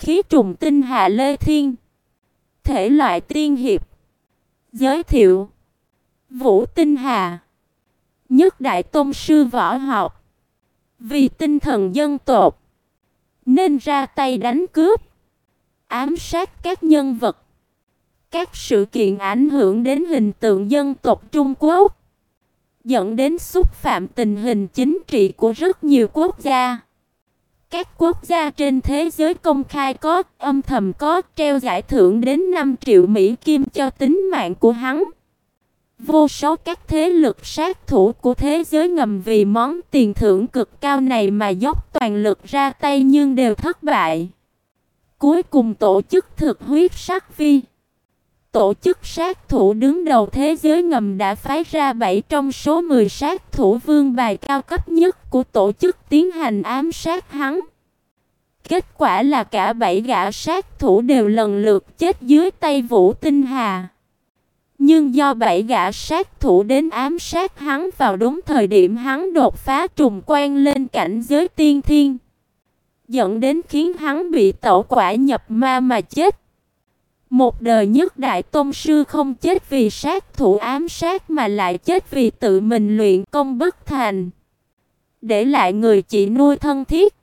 khí trùng tinh hà Lê Thiên. Thể loại tiên hiệp. Giới thiệu: Vũ Tinh Hà, nhất đại tôn sư võ học. Vì tinh thần dân tộc nên ra tay đánh cướp, ám sát các nhân vật, các sự kiện ảnh hưởng đến hình tượng dân tộc Trung Quốc, dẫn đến xúc phạm tình hình chính trị của rất nhiều quốc gia. Các quốc gia trên thế giới công khai có, âm thầm có, treo giải thưởng đến 5 triệu Mỹ Kim cho tính mạng của hắn. Vô số các thế lực sát thủ của thế giới ngầm vì món tiền thưởng cực cao này mà dốc toàn lực ra tay nhưng đều thất bại. Cuối cùng tổ chức thực huyết sắc vi, tổ chức sát thủ đứng đầu thế giới ngầm đã phái ra 7 trong số 10 sát thủ vương bài cao cấp nhất của tổ chức tiến hành ám sát hắn. Kết quả là cả 7 gã sát thủ đều lần lượt chết dưới tay Vũ Tinh Hà. Nhưng do 7 gã sát thủ đến ám sát hắn vào đúng thời điểm hắn đột phá trùng quan lên cảnh giới tiên thiên, dẫn đến khiến hắn bị tẩu hỏa nhập ma mà chết. Một đời nhất đại tôn sư không chết vì sát thủ ám sát mà lại chết vì tự mình luyện công bất thành, để lại người chị nuôi thân thiết.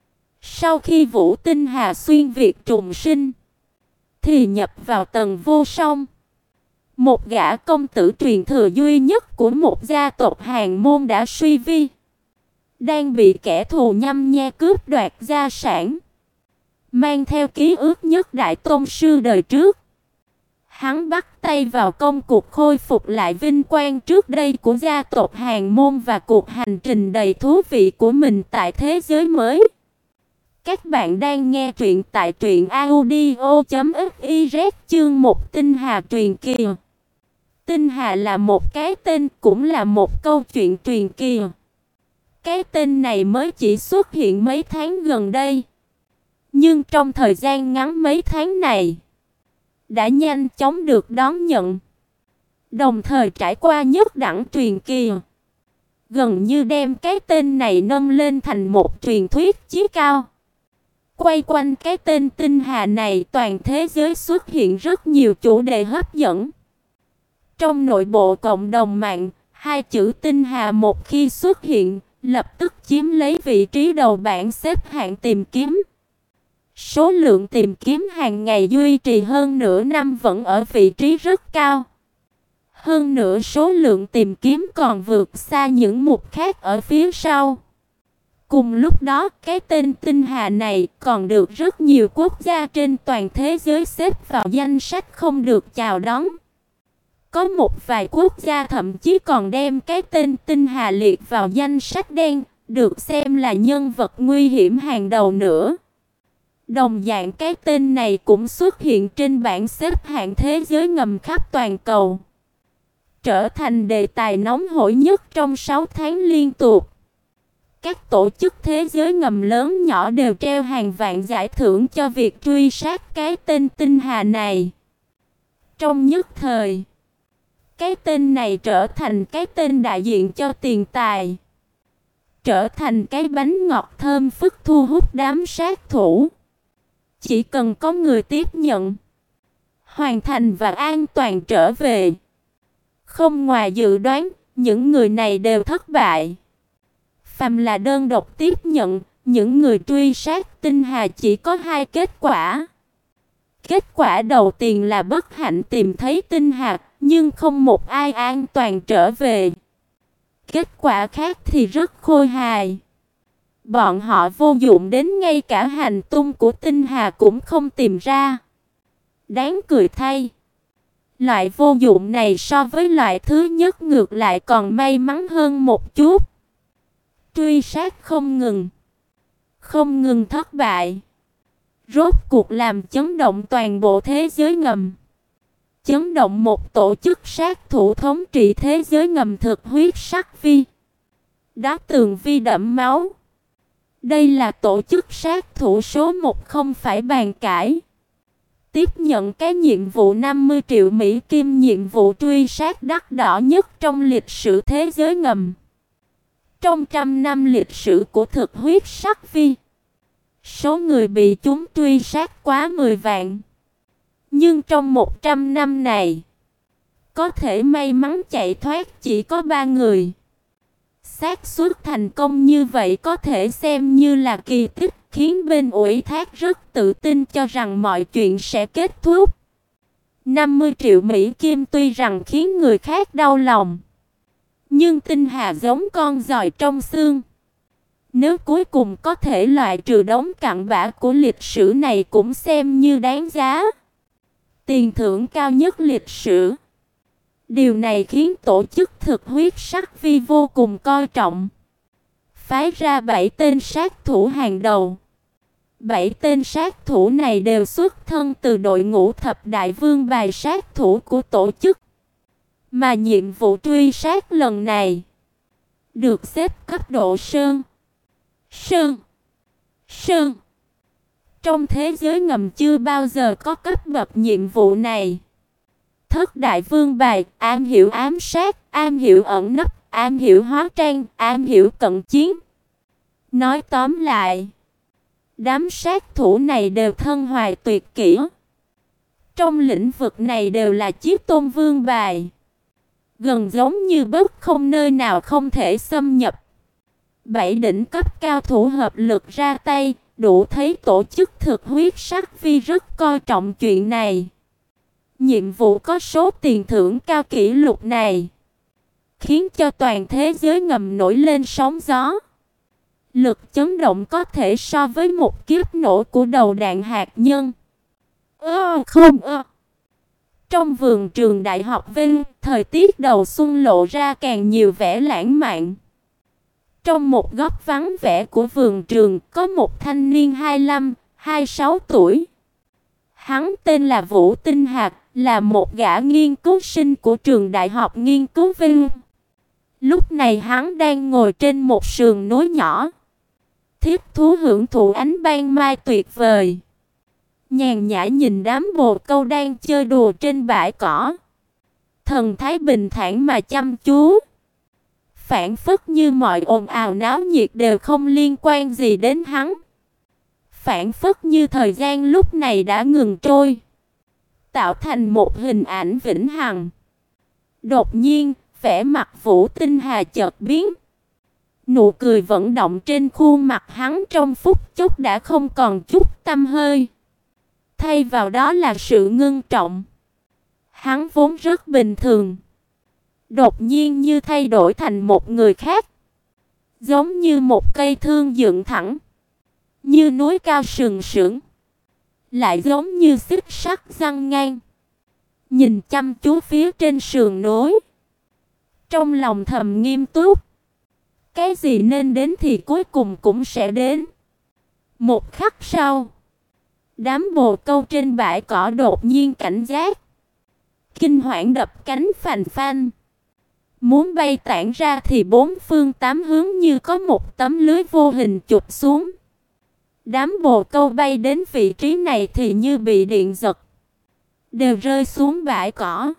Sau khi Vũ Tinh Hà xuyên việt trùng sinh thì nhập vào tầng vô song, một gã công tử truyền thừa duy nhất của một gia tộc Hàn Môn đã suy vi, đang bị kẻ thù nhăm nhe cướp đoạt gia sản. Mang theo ký ức nhất đại tôn sư đời trước, hắn bắt tay vào công cuộc khôi phục lại vinh quang trước đây của gia tộc Hàn Môn và cuộc hành trình đầy thú vị của mình tại thế giới mới. Các bạn đang nghe truyện tại truyệnaudio.fiz chương 1 Tinh Hà truyền kỳ. Tinh Hà là một cái tên, cũng là một câu chuyện truyền kỳ. Cái tên này mới chỉ xuất hiện mấy tháng gần đây, nhưng trong thời gian ngắn mấy tháng này đã nhanh chóng được đón nhận, đồng thời trải qua nhất đẳng truyền kỳ, gần như đem cái tên này nâng lên thành một truyền thuyết chí cao. Quay quanh cái tên Tinh Hà này, toàn thế giới xuất hiện rất nhiều chủ đề hấp dẫn. Trong nội bộ cộng đồng mạng, hai chữ Tinh Hà một khi xuất hiện, lập tức chiếm lấy vị trí đầu bảng xếp hạng tìm kiếm. Số lượng tìm kiếm hàng ngày duy trì hơn nửa năm vẫn ở vị trí rất cao. Hơn nữa số lượng tìm kiếm còn vượt xa những mục khác ở phía sau. Cùng lúc đó, cái tên Tinh Hà này còn được rất nhiều quốc gia trên toàn thế giới xếp vào danh sách không được chào đón. Có một vài quốc gia thậm chí còn đem cái tên Tinh Hà liệt vào danh sách đen, được xem là nhân vật nguy hiểm hàng đầu nữa. Đồng dạng cái tên này cũng xuất hiện trên bảng xếp hạng thế giới ngầm khắp toàn cầu, trở thành đề tài nóng hổi nhất trong 6 tháng liên tục. Các tổ chức thế giới ngầm lớn nhỏ đều treo hàng vạn giải thưởng cho việc truy sát cái tên Tinh Hà này. Trong nhất thời, cái tên này trở thành cái tên đại diện cho tiền tài, trở thành cái bánh ngọt thơm phức thu hút đám sát thủ. Chỉ cần có người tiếp nhận, hoàn thành và an toàn trở về. Không ngoài dự đoán, những người này đều thất bại. Phàm là đơn độc tiếp nhận, những người truy sát Tinh Hà chỉ có 2 kết quả. Kết quả đầu tiên là bất hạnh tìm thấy Tinh Hà, nhưng không một ai an toàn trở về. Kết quả khác thì rất khôi hài. Bọn họ vô dụng đến ngay cả hành tung của Tinh Hà cũng không tìm ra. Đáng cười thay, loại vô dụng này so với loại thứ nhất ngược lại còn may mắn hơn một chút. Truy sát không ngừng thất bại, rốt cuộc làm chấn động toàn bộ thế giới ngầm, chấn động một tổ chức sát thủ thống trị thế giới ngầm thực huyết sắc vi, đá tường vi đẫm máu. Đây là tổ chức sát thủ số 1 không phải bàn cãi. Tiếp nhận cái nhiệm vụ 50 triệu Mỹ Kim, nhiệm vụ truy sát đắt đỏ nhất trong lịch sử thế giới ngầm. Trong 100 năm lịch sử của thực huyết sắc vi, Số người bị chúng truy sát quá 10 vạn. Nhưng trong 100 năm này, có thể may mắn chạy thoát chỉ có 3 người. Xác suất thành công như vậy có thể xem như là kỳ tích, khiến bên ủy thác rất tự tin cho rằng mọi chuyện sẽ kết thúc. 50 triệu Mỹ Kim tuy rằng khiến người khác đau lòng, nhưng Tinh Hà giống con giòi trong xương. Nếu cuối cùng có thể loại trừ đống cặn bã của lịch sử này cũng xem như đáng giá. Tiền thưởng cao nhất lịch sử. Điều này khiến tổ chức thực huyết sắc vi vô cùng coi trọng. Phái ra 7 tên sát thủ hàng đầu. 7 tên sát thủ này đều xuất thân từ đội ngũ thập đại vương bài sát thủ của tổ chức. Mà nhiệm vụ truy sát lần này được xếp cấp độ Sơn. Trong thế giới ngầm chưa bao giờ có cấp bậc nhiệm vụ này. Thất đại vương bài, am hiểu ám sát, am hiểu ẩn nấp, am hiểu hóa trang, am hiểu cận chiến. Nói tóm lại, đám sát thủ này đều thân hoài tuyệt kỹ. Trong lĩnh vực này đều là chiếc tôn vương bài. Gần giống như bất không nơi nào không thể xâm nhập. 7 đỉnh cấp cao thủ hợp lực ra tay, đủ thấy tổ chức thực huyết sắc vi rất coi trọng chuyện này. Nhiệm vụ có số tiền thưởng cao kỷ lục này khiến cho toàn thế giới ngầm nổi lên sóng gió. Lực chấn động có thể so với một kiếp nổ của đầu đạn hạt nhân. Trong vườn trường đại học Vinh, thời tiết đầu xuân lộ ra càng nhiều vẻ lãng mạn. Trong một góc vắng vẻ của vườn trường có một thanh niên 25, 26 tuổi. Hắn tên là Vũ Tinh Hạc, là một gã nghiên cứu sinh của trường đại học nghiên cứu Vinh. Lúc này hắn đang ngồi trên một sườn núi nhỏ, thiết thú hưởng thụ ánh ban mai tuyệt vời. Nhàn nhã nhìn đám bồ câu đang chơi đùa trên bãi cỏ. Thần thái bình thản mà chăm chú. Phảng phất như mọi ồn ào náo nhiệt đều không liên quan gì đến hắn. Phảng phất như thời gian lúc này đã ngừng trôi, tạo thành một hình ảnh vĩnh hằng. Đột nhiên, vẻ mặt Vũ Tinh Hà chợt biến. Nụ cười vận động trên khuôn mặt hắn trong phút chốc đã không còn chút tăm hơi. Thay vào đó là sự ngưng trọng. Hắn vốn rất bình thường, đột nhiên như thay đổi thành một người khác. Giống như một cây thương dựng thẳng, như núi cao sừng sững, lại giống như xích sắt giăng ngang. Nhìn chăm chú phía trên sườn núi, trong lòng thầm nghiêm túc. Cái gì nên đến thì cuối cùng cũng sẽ đến. Một khắc sau, đám bồ câu trên bãi cỏ đột nhiên cảnh giác, kinh hoảng đập cánh phành phanh. Muốn bay tản ra thì bốn phương tám hướng như có một tấm lưới vô hình chụp xuống. Đám bồ câu bay đến vị trí này thì như bị điện giật, đều rơi xuống bãi cỏ.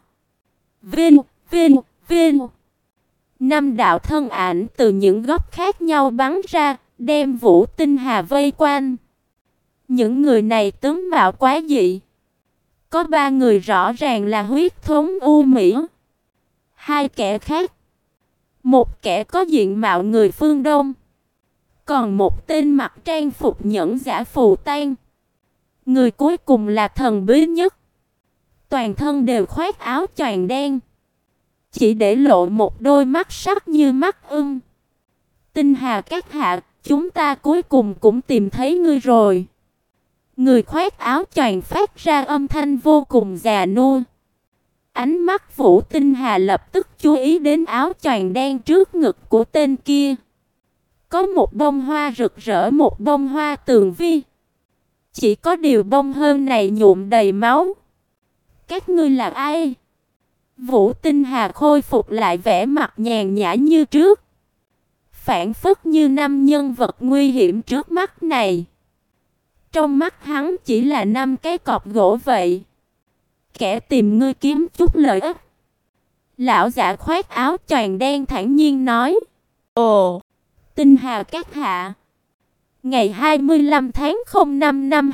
Vinh. 5 đạo thân ảnh từ những góc khác nhau bắn ra, đem Vũ Tinh Hà vây quanh. Những người này tướng mạo quá dị. Có 3 người rõ ràng là huyết thống U Mỹ, 2 kẻ khác, một kẻ có diện mạo người phương Đông, còn một tên mặc trang phục nhẫn giả phù tang. Người cuối cùng là thần bí nhất. Toàn thân đều khoác áo choàng đen, chỉ để lộ một đôi mắt sắc như mắt ưng. Tinh Hà các hạ, chúng ta cuối cùng cũng tìm thấy ngươi rồi. Người khoác áo choàng phát ra âm thanh vô cùng già nua. Ánh mắt Vũ Tinh Hà lập tức chú ý đến áo choàng đen trước ngực của tên kia. Có một bông hoa rực rỡ, một bông hoa tường vi. Chỉ có điều bông hôm này nhuộm đầy máu. Các ngươi là ai? Vũ Tinh Hà khôi phục lại vẻ mặt nhàn nhã như trước, phảng phất như 5 nhân vật nguy hiểm trước mắt này. Trong mắt hắn chỉ là 5 cái cọc gỗ vậy. Kẻ tìm ngươi kiếm chút lợi ích. Lão giả khoác áo choàng đen thản nhiên nói. Ồ, Tinh Hà các hạ, Ngày 25 tháng 05 năm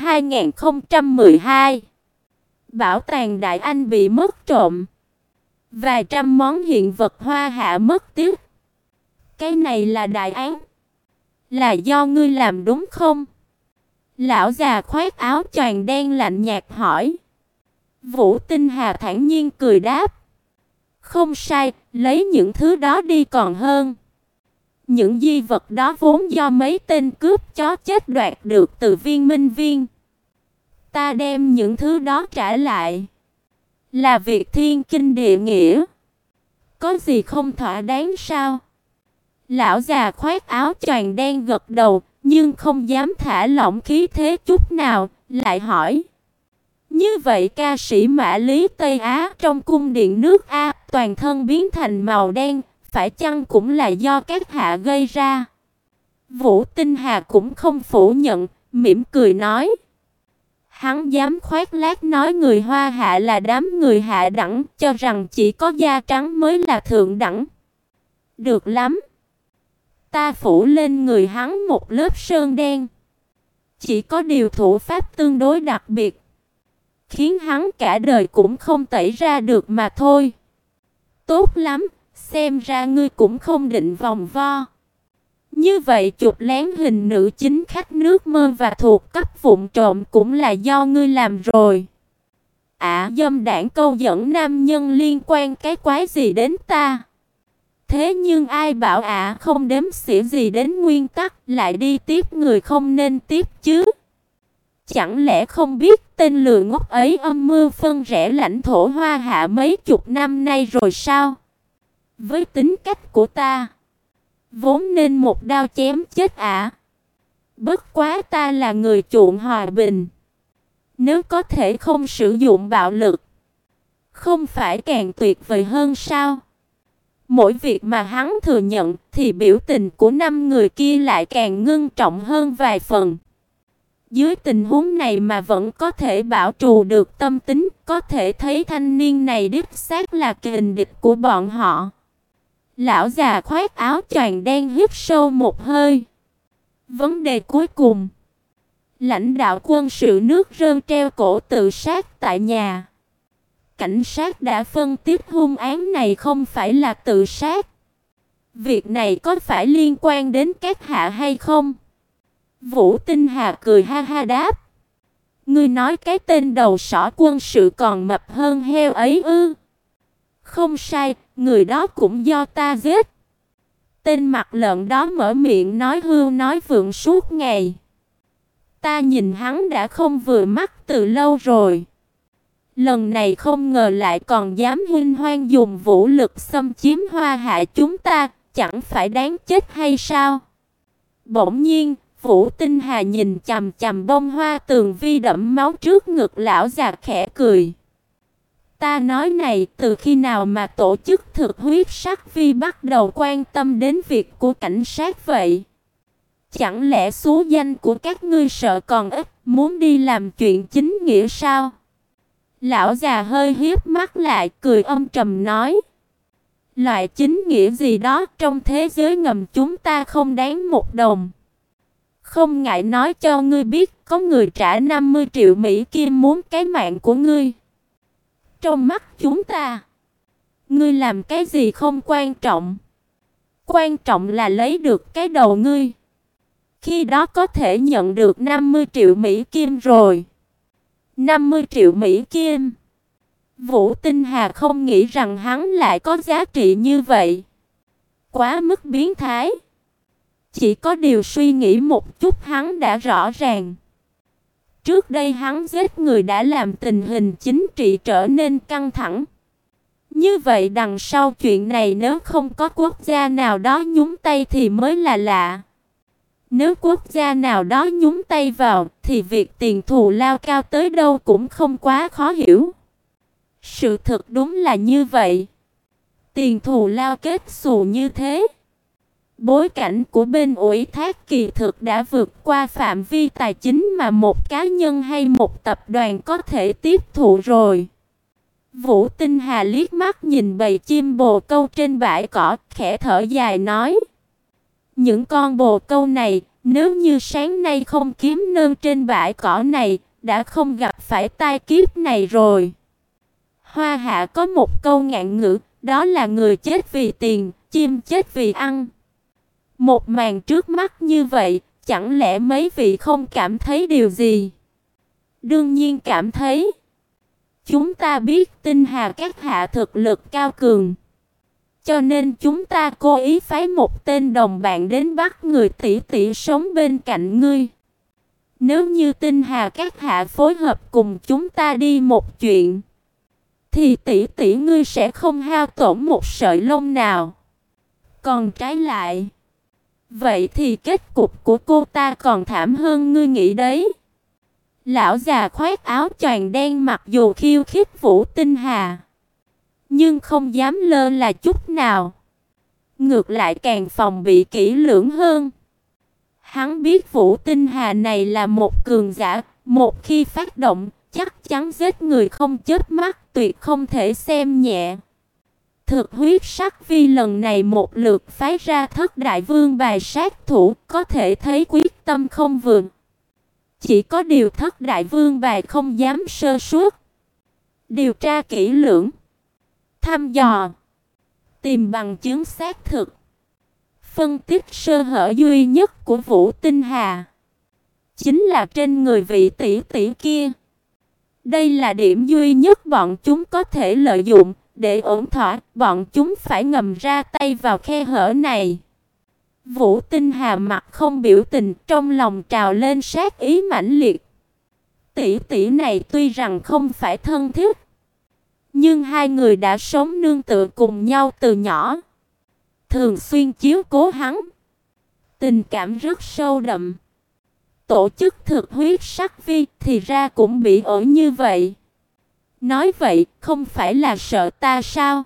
2012, bảo tàng Đại Anh bị mất trộm. Vài trăm món hiện vật Hoa Hạ mất tích. Cái này là đại án. Là do ngươi làm đúng không? Lão già khoác áo choàng đen lạnh nhạt hỏi. Vũ Tinh Hà thản nhiên cười đáp. Không sai, lấy những thứ đó đi còn hơn. Những di vật đó vốn do mấy tên cướp chó chết đoạt được từ Viên Minh Viên. Ta đem những thứ đó trả lại. Là việc thiên kinh địa nghĩa. Có gì không thỏa đáng sao? Lão già khoác áo choàng đen gật đầu, nhưng không dám thả lỏng khí thế chút nào, lại hỏi. Như vậy ca sĩ Mã Lý Tây Á trong cung điện nước A toàn thân biến thành màu đen, phải chăng cũng là do các hạ gây ra? Vũ Tinh Hà cũng không phủ nhận, mỉm cười nói. Hắn dám khoác lác nói người Hoa Hạ là đám người hạ đẳng, cho rằng chỉ có da trắng mới là thượng đẳng. Được lắm. Ta phủ lên người hắn một lớp sơn đen. Chỉ có điều thủ pháp tương đối đặc biệt, khiến hắn cả đời cũng không tẩy ra được mà thôi. Tốt lắm, xem ra ngươi cũng không định vòng vo. Như vậy chụp lén hình nữ chính khách nước mơ và thuộc cấp vụn trộm cũng là do ngươi làm rồi. Dâm đảng câu dẫn nam nhân liên quan cái quái gì đến ta? Thế nhưng ai bảo không đếm xỉa gì đến nguyên tắc, lại đi tiếp người không nên tiếp chứ? Chẳng lẽ không biết tên lừa ngốc ấy âm mưu phân rẽ lãnh thổ Hoa Hạ mấy chục năm nay rồi sao? Với tính cách của ta, vốn nên một đao chém chết Bất quá ta là người chuộng hòa bình. Nếu có thể không sử dụng bạo lực, không phải càng tuyệt vời hơn sao? Mỗi việc mà hắn thừa nhận thì biểu tình của 5 người kia lại càng ngưng trọng hơn vài phần. Dưới tình huống này mà vẫn có thể bảo trù được tâm tính, có thể thấy thanh niên này đích xác là kình địch của bọn họ. Lão già khoác áo choàng đen hít sâu một hơi. Vấn đề cuối cùng. Lãnh đạo quân sự nước Rơn treo cổ tự sát tại nhà. Cảnh sát đã phân tích hung án này không phải là tự sát. Việc này có phải liên quan đến các hạ hay không? Vũ Tinh Hà cười ha ha đáp. Ngươi nói cái tên đầu sỏ quân sự còn mập hơn heo ấy ư? Không sai, người đó cũng do ta giết. Tên mặt lợn đó mở miệng nói hưu nói vượng suốt ngày. Ta nhìn hắn đã không vừa mắt từ lâu rồi. Lần này không ngờ lại còn dám hinh hoang dùng vũ lực xâm chiếm Hoa Hạ chúng ta, chẳng phải đáng chết hay sao? Bỗng nhiên, Vũ Tinh Hà nhìn chằm chằm bông hoa tường vi đẫm máu trước ngực lão già khẽ cười. Ta nói này, từ khi nào mà tổ chức thực huyết sắc vi bắt đầu quan tâm đến việc của cảnh sát vậy? Chẳng lẽ số danh của các ngươi sợ còn ít, muốn đi làm chuyện chính nghĩa sao? Lão già hơi híp mắt lại, cười âm trầm nói. Loại chính nghĩa gì đó trong thế giới ngầm chúng ta không đáng một đồng. Không ngại nói cho ngươi biết, có người trả 50 triệu Mỹ Kim muốn cái mạng của ngươi. Trong mắt chúng ta, ngươi làm cái gì không quan trọng. Quan trọng là lấy được cái đầu ngươi. Khi đó có thể nhận được 50 triệu Mỹ Kim rồi. 50 triệu Mỹ Kim. Vũ Tinh Hà không nghĩ rằng hắn lại có giá trị như vậy. Quá mức biến thái. Chỉ có điều suy nghĩ một chút hắn đã rõ ràng. Trước đây hắn giết người đã làm tình hình chính trị trở nên căng thẳng. Như vậy đằng sau chuyện này nếu không có quốc gia nào đó nhúng tay thì mới là lạ. Nếu quốc gia nào đó nhúng tay vào thì việc tiền thù lao cao tới đâu cũng không quá khó hiểu. Sự thật đúng là như vậy. Tiền thù lao kết xù như thế. Bối cảnh của bên ủy thác kỳ thực đã vượt qua phạm vi tài chính mà một cá nhân hay một tập đoàn có thể tiếp thụ rồi. Vũ Tinh Hà liếc mắt nhìn bầy chim bồ câu trên bãi cỏ, khẽ thở dài nói. Những con bồ câu này, Nếu như sáng nay không kiếm nơn trên bãi cỏ này, đã không gặp phải tai kiếp này rồi. Hoa Hạ có một câu ngạn ngữ, đó là người chết vì tiền, chim chết vì ăn. Một màn trước mắt như vậy, chẳng lẽ mấy vị không cảm thấy điều gì? Đương nhiên cảm thấy. Chúng ta biết Tinh Hà các hạ thực lực cao cường, cho nên chúng ta cố ý phái một tên đồng bạn đến bắt người tỷ tỷ sống bên cạnh ngươi. Nếu như Tinh Hà các hạ phối hợp cùng chúng ta đi một chuyện, thì tỷ tỷ ngươi sẽ không hao tổn một sợi lông nào. Còn trái lại, vậy thì kết cục của cô ta còn thảm hơn ngươi nghĩ đấy. Lão già khoác áo choàng đen mặc dù khiêu khích Vũ Tinh Hà, nhưng không dám lơ là chút nào. Ngược lại càng phòng bị kỹ lưỡng hơn. Hắn biết Vũ Tinh Hà này là một cường giả, một khi phát động, chắc chắn giết người không chớp mắt, tuyệt không thể xem nhẹ. Thực huyết sắc vi lần này một lượt phái ra Thất Đại Vương bài sát thủ, có thể thấy quyết tâm không vượng. Chỉ có điều Thất Đại Vương bài không dám sơ suất. Điều tra kỹ lưỡng, thăm dò, tìm bằng chứng xác thực, phân tích sơ hở duy nhất của Vũ Tinh Hà chính là trên người vị tỷ tỷ kia. Đây là điểm duy nhất bọn chúng có thể lợi dụng. Để ổn thỏa, bọn chúng phải ngầm ra tay vào khe hở này. Vũ Tinh Hà mặt không biểu tình, trong lòng trào lên sát ý mãnh liệt. Tỷ tỷ này tuy rằng không phải thân thiết, nhưng hai người đã sống nương tựa cùng nhau từ nhỏ, thường xuyên chiếu cố hắn, tình cảm rất sâu đậm. Tổ chức thực huyết sắc vi thì ra cũng bị ở như vậy. Nói vậy, không phải là sợ ta sao?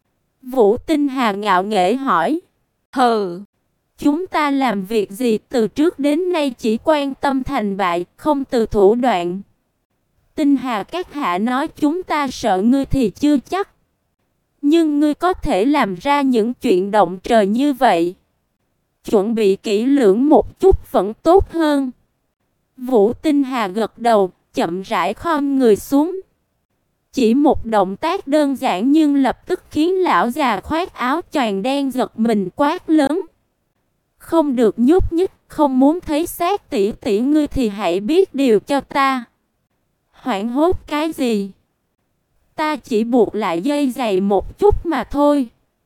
Vũ Tinh Hà ngạo nghễ hỏi. Hừ, chúng ta làm việc gì từ trước đến nay chỉ quan tâm thành bại, không từ thủ đoạn. Tinh Hà các hạ nói chúng ta sợ ngươi thì chưa chắc. Nhưng ngươi có thể làm ra những chuyện động trời như vậy. Chuẩn bị kỹ lưỡng một chút vẫn tốt hơn. Vũ Tinh Hà gật đầu, chậm rãi khom người xuống. Chỉ một động tác đơn giản nhưng lập tức khiến lão già khoác áo choàng đen giật mình quát lớn. Không được nhúc nhích, không muốn thấy xác tỷ tỷ ngươi thì hãy biết điều cho ta. Hoảng hốt cái gì? Ta chỉ buộc lại dây giày một chút mà thôi.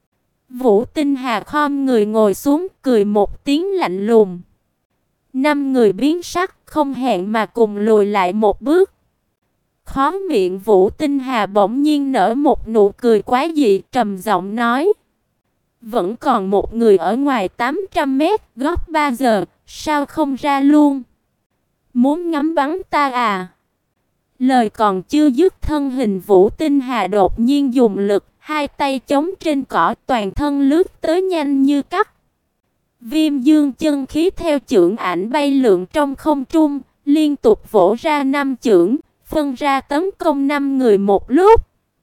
Vũ Tinh Hà khom người ngồi xuống, cười một tiếng lạnh lùng. Năm người biến sắc, không hẹn mà cùng lùi lại một bước. Khóe miệng Vũ Tinh Hà bỗng nhiên nở một nụ cười quái dị, trầm giọng nói: vẫn còn một người ở ngoài 800 mét, góp 3 giờ, sao không ra luôn? Muốn ngắm bắn ta à? Lời còn chưa dứt, thân hình Vũ Tinh Hà đột nhiên dùng lực, hai tay chống trên cỏ, toàn thân lướt tới nhanh như cắt. Viêm dương chân khí theo chưởng ảnh bay lượn trong không trung, liên tục vỗ ra 5 chưởng, phân ra tấn công 5 người một lúc.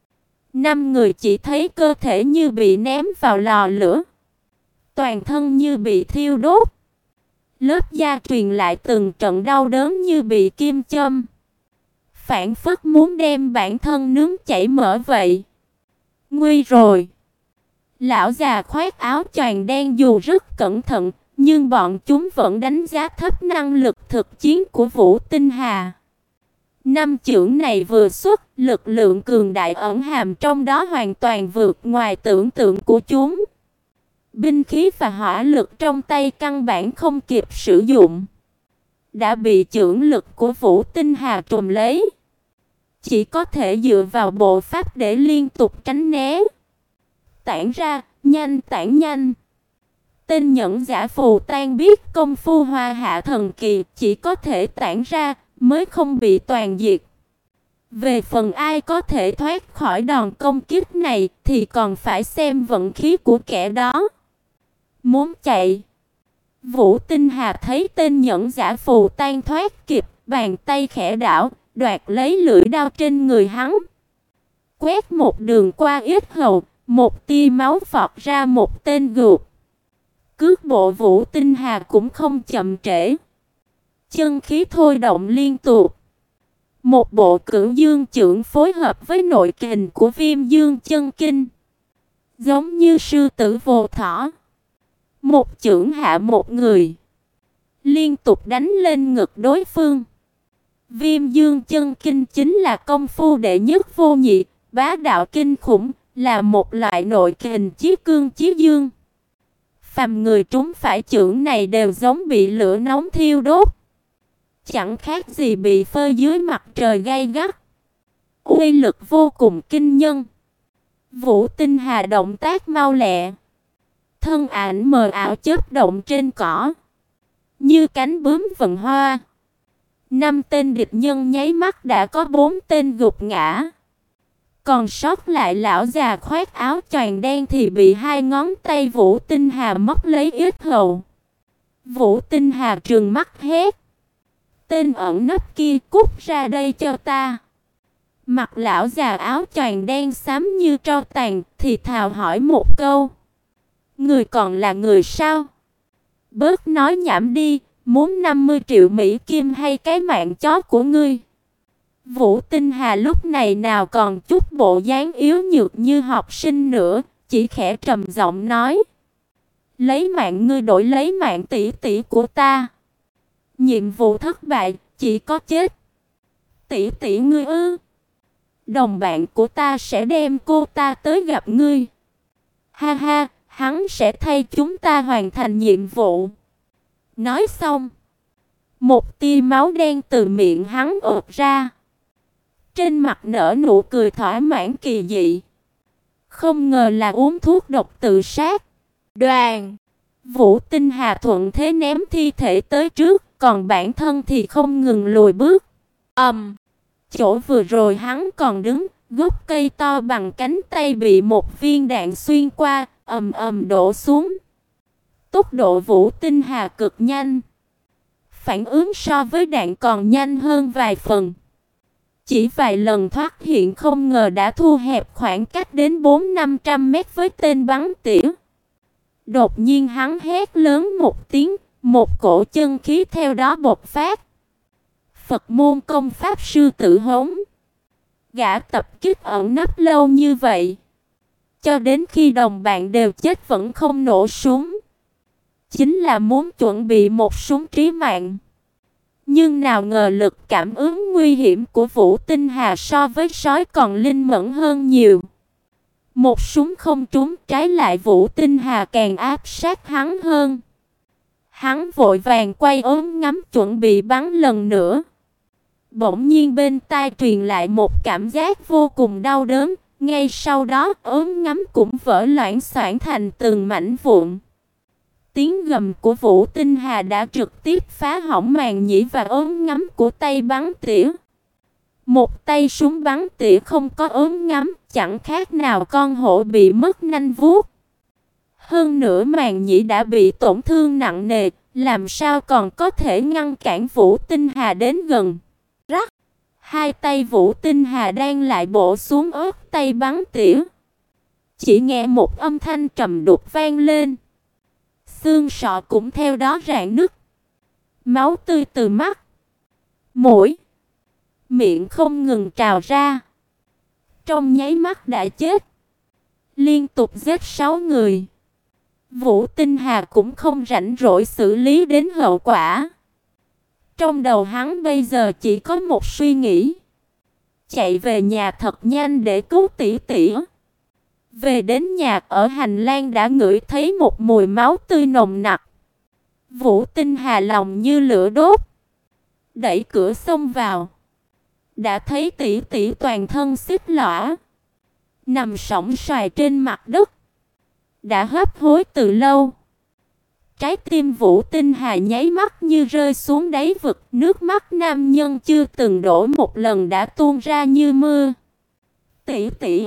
5 người chỉ thấy cơ thể như bị ném vào lò lửa, toàn thân như bị thiêu đốt. Lớp da truyền lại từng trận đau đớn như bị kim châm, phảng phất muốn đem bản thân nướng chảy mỡ vậy. Nguy rồi. Lão già khoác áo choàng đen dù rất cẩn thận, nhưng bọn chúng vẫn đánh giá thấp năng lực thực chiến của Vũ Tinh Hà. 5 chưởng này vừa xuất, lực lượng cường đại ẩn hàm trong đó hoàn toàn vượt ngoài tưởng tượng của chúng. Binh khí và hỏa lực trong tay căn bản không kịp sử dụng, đã bị chưởng lực của Vũ Tinh Hà trùm lấy. Chỉ có thể dựa vào bộ pháp để liên tục tránh né. Tản ra, nhanh tản nhanh. Tên nhẫn giả phù tan biết công phu Hoa Hạ thần kỳ, chỉ có thể tản ra mới không bị toàn diệt. Về phần ai có thể thoát khỏi đòn công kích này thì còn phải xem vận khí của kẻ đó. Muốn chạy, Vũ Tinh Hà thấy tên nhẫn giả phù tan thoát kịp, bàn tay khẽ đảo, đoạt lấy lưỡi đao trên người hắn. Quét một đường qua yết hầu, một tia máu phọt ra một tên gục. Cước bộ Vũ Tinh Hà cũng không chậm trễ. Chân khí thôi động liên tục. Một bộ Cửu Dương chưởng phối hợp với nội kình của Viêm Dương chân kinh, giống như sư tử vô thỏ. Một chưởng hạ một người, liên tục đánh lên ngực đối phương. Viêm Dương chân kinh chính là công phu đệ nhất vô nhị, bá đạo kinh khủng, là một loại nội kình chí cương chí dương. Phàm người trúng phải chưởng này đều giống bị lửa nóng thiêu đốt, chẳng khác gì bị phơi dưới mặt trời gay gắt. Uy lực vô cùng kinh nhân. Vũ Tinh Hà động tác mau lẹ, thân ảnh mờ ảo chớp động trên cỏ, như cánh bướm vận hoa. 5 tên địch nhân nháy mắt đã có 4 tên gục ngã. Còn sót lại lão già khoác áo choàng đen thì bị 2 ngón tay Vũ Tinh Hà móc lấy yết hầu. Vũ Tinh Hà trừng mắt hét: "Tên ẩn nấp kia, cút ra đây cho ta!" Mặt lão già áo choàng đen xám như tro tàn, thì thào hỏi một câu: "Người còn là người sao? Bớt nói nhảm đi, muốn 50 triệu Mỹ Kim hay cái mạng chó của ngươi?" Vũ Tinh Hà lúc này nào còn chút bộ dáng yếu nhược như học sinh nữa, chỉ khẽ trầm giọng nói: "Lấy mạng ngươi đổi lấy mạng tỷ tỷ của ta. Nhiệm vụ thất bại, chỉ có chết." "Tỷ tỷ ngươi ư?" "Đồng bạn của ta sẽ đem cô ta tới gặp ngươi." "Ha ha, hắn sẽ thay chúng ta hoàn thành nhiệm vụ." Nói xong, một tia máu đen từ miệng hắn ộp ra. Trên mặt nở nụ cười thỏa mãn kỳ dị. Không ngờ là uống thuốc độc tự sát. Đoàn! Vũ Tinh Hà thuận thế ném thi thể tới trước, còn bản thân thì không ngừng lùi bước. Chỗ vừa rồi hắn còn đứng, gốc cây to bằng cánh tay bị một viên đạn xuyên qua, ầm ầm đổ xuống. Tốc độ Vũ Tinh Hà cực nhanh, phản ứng so với đạn còn nhanh hơn vài phần. Chỉ vài lần thoát hiện không ngờ đã thu hẹp khoảng cách đến 400-500 mét với tên bắn tỉa. Đột nhiên hắn hét lớn một tiếng, một cổ chân khí theo đó bộc phát. Phật môn công pháp sư tử hống. Gã tập kích ẩn nấp lâu như vậy, cho đến khi đồng bạn đều chết vẫn không nổ súng, chính là muốn chuẩn bị một súng trí mạng. Nhưng nào ngờ lực cảm ứng nguy hiểm của Vũ Tinh Hà so với sói còn linh mẫn hơn nhiều. Một súng không trúng, trái lại Vũ Tinh Hà càng áp sát hắn hơn. Hắn vội vàng quay ốm ngắm chuẩn bị bắn lần nữa. Bỗng nhiên bên tai truyền lại một cảm giác vô cùng đau đớn, ngay sau đó ốm ngắm cũng vỡ loãng xoảng thành từng mảnh vụn. Tiếng gầm của Vũ Tinh Hà đã trực tiếp phá hỏng màn nhĩ và ốm ngắm của tay bắn tỉa. Một tay súng bắn tỉa không có ốm ngắm, chẳng khác nào con hổ bị mất nanh vuốt. Hơn nữa màn nhĩ đã bị tổn thương nặng nề, làm sao còn có thể ngăn cản Vũ Tinh Hà đến gần. Rắc! Hai tay Vũ Tinh Hà đang lại bổ xuống ớt tay bắn tỉa. Chỉ nghe một âm thanh trầm đục vang lên. Xương sọ cũng theo đó rạn nứt. Máu tươi từ mắt, mũi, miệng không ngừng trào ra. Trong nháy mắt đã chết. Liên tục giết 6 người. Vũ Tinh Hà cũng không rảnh rỗi xử lý đến hậu quả. Trong đầu hắn bây giờ chỉ có một suy nghĩ: chạy về nhà thật nhanh để cứu tỷ tỷ. Về đến nhà, ở hành lang đã ngửi thấy một mùi máu tươi nồng nặc. Vũ Tinh Hà lòng như lửa đốt, đẩy cửa xông vào. Đã thấy tỷ tỷ toàn thân xích lõa, nằm sõng soài trên mặt đất, đã hấp hối từ lâu. Trái tim Vũ Tinh Hà nháy mắt như rơi xuống đáy vực, nước mắt nam nhân chưa từng đổ một lần đã tuôn ra như mưa. Tỷ tỷ!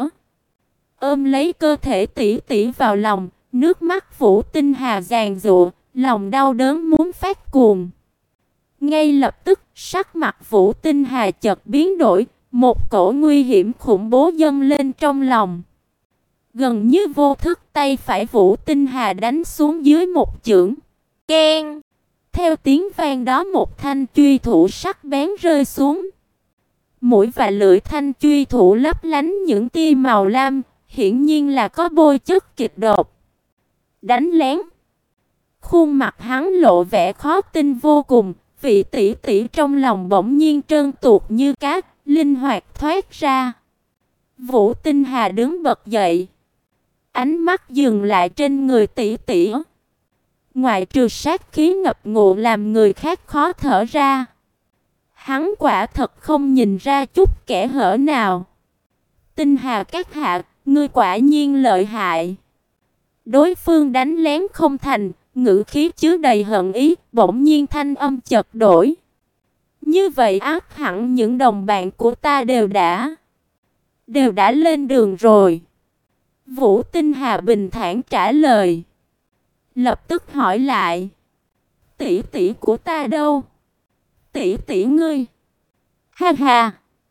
Ôm lấy cơ thể tỷ tỷ vào lòng, nước mắt Vũ Tinh Hà giàn giụa, lòng đau đớn muốn phát cuồng. Ngay lập tức, sắc mặt Vũ Tinh Hà chợt biến đổi, một cổ nguy hiểm khủng bố dâng lên trong lòng. Gần như vô thức tay phải Vũ Tinh Hà đánh xuống dưới một chưởng. Keng! Theo tiếng vang đó một thanh truy thủ sắc bén rơi xuống. Mũi và lưỡi thanh truy thủ lấp lánh những tia màu lam, hiển nhiên là có bôi chất kịch độc. Đánh lén. Khuôn mặt hắn lộ vẻ khó tin vô cùng, vị tỷ tỷ trong lòng bỗng nhiên trơn tuột như cát, linh hoạt thoát ra. Vũ Tinh Hà đứng bật dậy. Ánh mắt dừng lại trên người tỷ tỷ. Ngoại trừ sát khí ngập ngụa làm người khác khó thở ra, hắn quả thật không nhìn ra chút kẽ hở nào. Tinh Hà các hạ, ngươi quả nhiên lợi hại. Đối phương đánh lén không thành, ngữ khí chứa đầy hận ý, bỗng nhiên thanh âm chợt đổi. Như vậy ác hẳn những đồng bạn của ta đều đã lên đường rồi. Vũ Tinh Hà bình thản trả lời. Lập tức hỏi lại. Tỷ tỷ của ta đâu? Tỷ tỷ ngươi? Ha ha!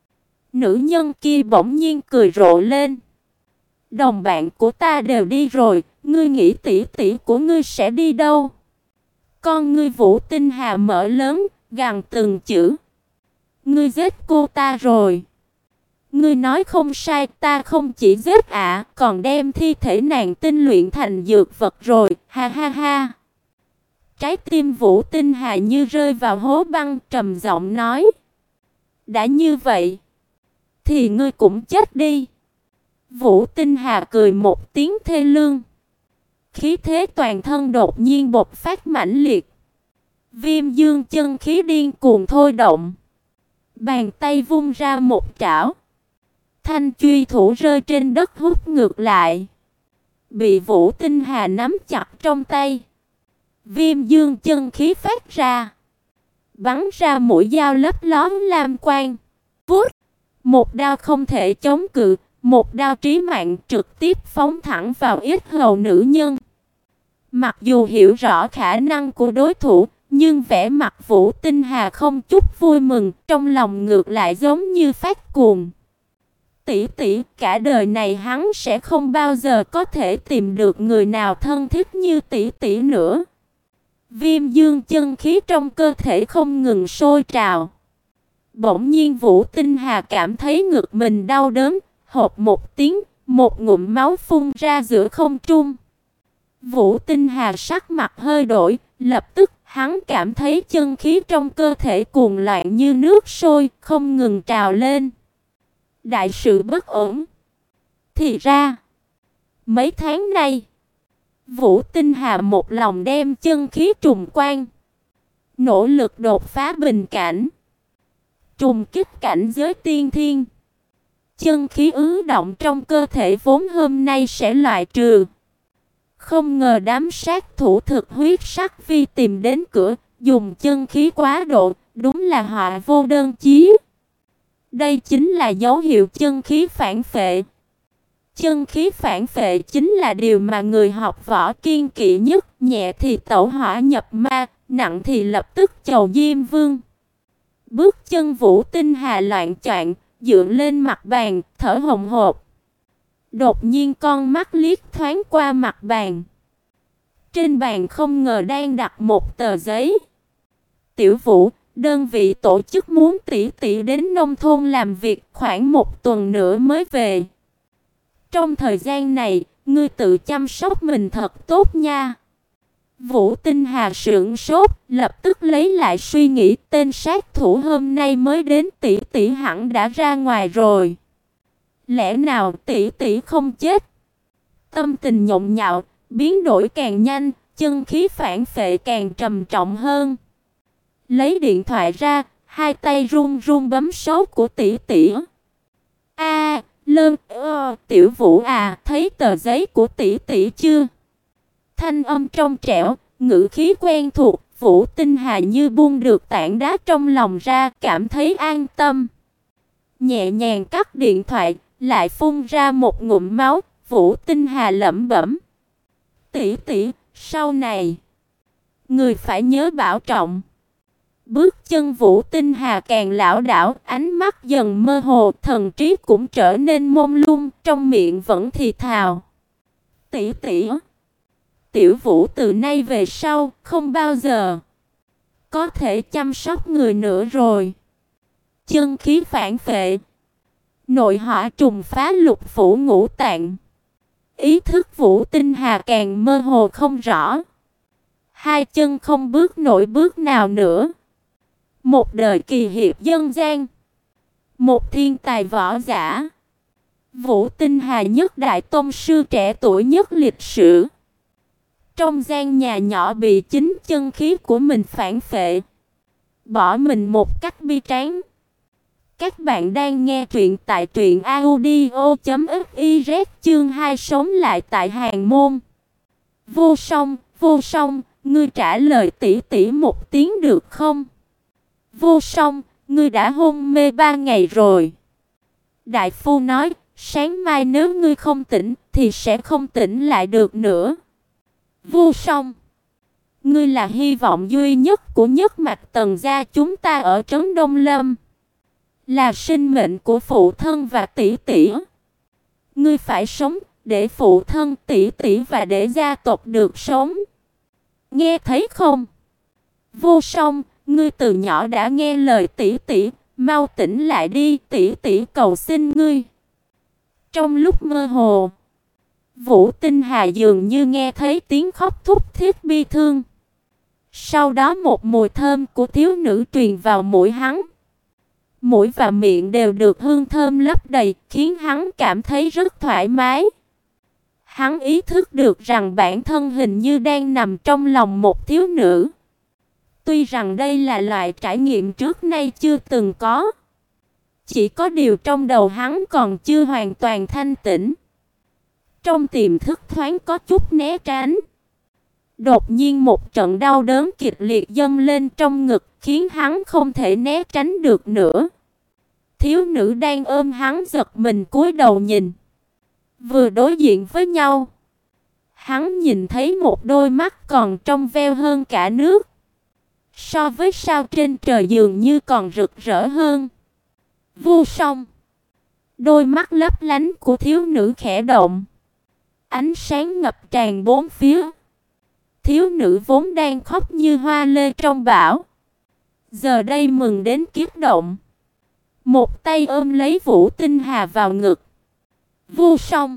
Nữ nhân kia bỗng nhiên cười rộ lên. Đồng bạn của ta đều đi rồi, ngươi nghĩ tỷ tỷ của ngươi sẽ đi đâu? Con ngươi Vũ Tinh Hà mở lớn, gằn từng chữ. Ngươi giết cô ta rồi. Ngươi nói không sai, ta không chỉ giết còn đem thi thể nàng tinh luyện thành dược vật rồi, ha ha ha. Trái tim Vũ Tinh Hà như rơi vào hố băng, trầm giọng nói. Đã như vậy, thì ngươi cũng chết đi. Vũ Tinh Hà cười một tiếng thê lương. Khí thế toàn thân đột nhiên bộc phát mãnh liệt. Viêm dương chân khí điên cuồng thôi động. Bàn tay vung ra một trảo. Thanh truy thủ rơi trên đất hút ngược lại. Bị Vũ Tinh Hà nắm chặt trong tay. Viêm dương chân khí phát ra. Bắn ra mũi dao lấp lóm lam quang. Vút! Một đao không thể chống cự. Một đao trí mạng trực tiếp phóng thẳng vào yết hầu nữ nhân. Mặc dù hiểu rõ khả năng của đối thủ, nhưng vẻ mặt Vũ Tinh Hà không chút vui mừng, trong lòng ngược lại giống như phát cuồng. Tỷ tỷ, cả đời này hắn sẽ không bao giờ có thể tìm được người nào thân thiết như tỷ tỷ nữa. Viêm dương chân khí trong cơ thể không ngừng sôi trào. Bỗng nhiên Vũ Tinh Hà cảm thấy ngực mình đau đớn, hộc một tiếng, một ngụm máu phun ra giữa không trung. Vũ Tinh Hà sắc mặt hơi đổi, lập tức hắn cảm thấy chân khí trong cơ thể cuồn loạn như nước sôi, không ngừng trào lên. Đại sự bất ổn. Thì ra, mấy tháng nay, Vũ Tinh Hà một lòng đem chân khí trùng quan, nỗ lực đột phá bình cảnh, trùng kích cảnh giới tiên thiên. Chân khí ứ động trong cơ thể vốn hôm nay sẽ loại trừ. Không ngờ đám sát thủ thực huyết sắc vi tìm đến cửa, dùng chân khí quá độ, đúng là họa vô đơn chí. Đây chính là dấu hiệu chân khí phản phệ. Chân khí phản phệ chính là điều mà người học võ kiêng kỵ nhất, nhẹ thì tẩu hỏa nhập ma, nặng thì lập tức chầu Diêm Vương. Bước chân Vũ Tinh Hà loạn choạng, dựa lên mặt bàn, thở hổn hộc. Đột nhiên con mắt liếc thoáng qua mặt bàn. Trên bàn không ngờ đang đặt một tờ giấy. Tiểu Vũ, đơn vị tổ chức muốn tỷ tỷ đến nông thôn làm việc khoảng 1 tuần nữa mới về. Trong thời gian này, ngươi tự chăm sóc mình thật tốt nha. Vũ Tinh Hà sững sốt, lập tức lấy lại suy nghĩ, tên sát thủ hôm nay mới đến tỷ tỷ hẳn đã ra ngoài rồi. Lẽ nào tỷ tỷ không chết? Tâm tình nhộn nhạo, biến đổi càng nhanh, chân khí phản phệ càng trầm trọng hơn. Lấy điện thoại ra, hai tay run run bấm số của tỷ tỷ. Tiểu Vũ à, thấy tờ giấy của tỷ tỷ chưa? Thanh âm trong trẻo, ngữ khí quen thuộc, Vũ Tinh Hà như buông được tảng đá trong lòng ra, cảm thấy an tâm. Nhẹ nhàng cắt điện thoại, lại phun ra một ngụm máu, Vũ Tinh Hà lẩm bẩm. Tỷ tỷ, sau này, người phải nhớ bảo trọng. Bước chân Vũ Tinh Hà càng lảo đảo, ánh mắt dần mơ hồ, thần trí cũng trở nên mông lung, trong miệng vẫn thì thào. tỷ tỷ, Tiểu Vũ từ nay về sau không bao giờ có thể chăm sóc người nữa rồi. Chân khí phản phệ, nội hỏa trùng phá lục phủ ngũ tạng. Ý thức Vũ Tinh Hà càng mơ hồ không rõ. Hai chân không bước nổi bước nào nữa. Một đời kỳ hiệp dân gian, một thiên tài võ giả, Vũ Tinh Hà nhất đại tông sư trẻ tuổi nhất lịch sử. Trong gian nhà nhỏ bị chính chân khí của mình phản phệ, bỏ mình một cách bi tráng. Các bạn đang nghe truyện tại truyệnaudio.fiz chương 2 sống lại tại Hàn Môn. Vô Song, ngươi trả lời tỷ tỷ một tiếng được không? Vô Song, ngươi đã hôn mê 3 ngày rồi. Đại phu nói, sáng mai nếu ngươi không tỉnh thì sẽ không tỉnh lại được nữa. Vô Song, ngươi là hy vọng duy nhất của nhất mạch Tần gia chúng ta ở trấn Đông Lâm, là sinh mệnh của phụ thân và tỷ tỷ. Ngươi phải sống để phụ thân, tỷ tỷ và để gia tộc được sống. Nghe thấy không? Vô Song, ngươi từ nhỏ đã nghe lời tỷ tỷ, mau tỉnh lại đi, tỷ tỷ cầu xin ngươi. Trong lúc mơ hồ, Vũ Tinh Hà dường như nghe thấy tiếng khóc thút thít bi thương. Sau đó một mùi thơm của thiếu nữ truyền vào mũi hắn. Mũi và miệng đều được hương thơm lấp đầy, khiến hắn cảm thấy rất thoải mái. Hắn ý thức được rằng bản thân hình như đang nằm trong lòng một thiếu nữ. Tuy rằng đây là loại trải nghiệm trước nay chưa từng có, chỉ có điều trong đầu hắn còn chưa hoàn toàn thanh tĩnh. Trong tiềm thức thoáng có chút né tránh. Đột nhiên một trận đau đớn kịch liệt dâng lên trong ngực, khiến hắn không thể né tránh được nữa. Thiếu nữ đang ôm hắn giật mình cúi đầu nhìn. Vừa đối diện với nhau, hắn nhìn thấy một đôi mắt còn trong veo hơn cả nước. So với sao trên trời dường như còn rực rỡ hơn. Vô Song, đôi mắt lấp lánh của thiếu nữ khẽ động. Ánh sáng ngập tràn bốn phía. Thiếu nữ vốn đang khóc như hoa lê trong bão, giờ đây mừng đến kiếp động. Một tay ôm lấy Vũ Tinh Hà vào ngực. Vô Song,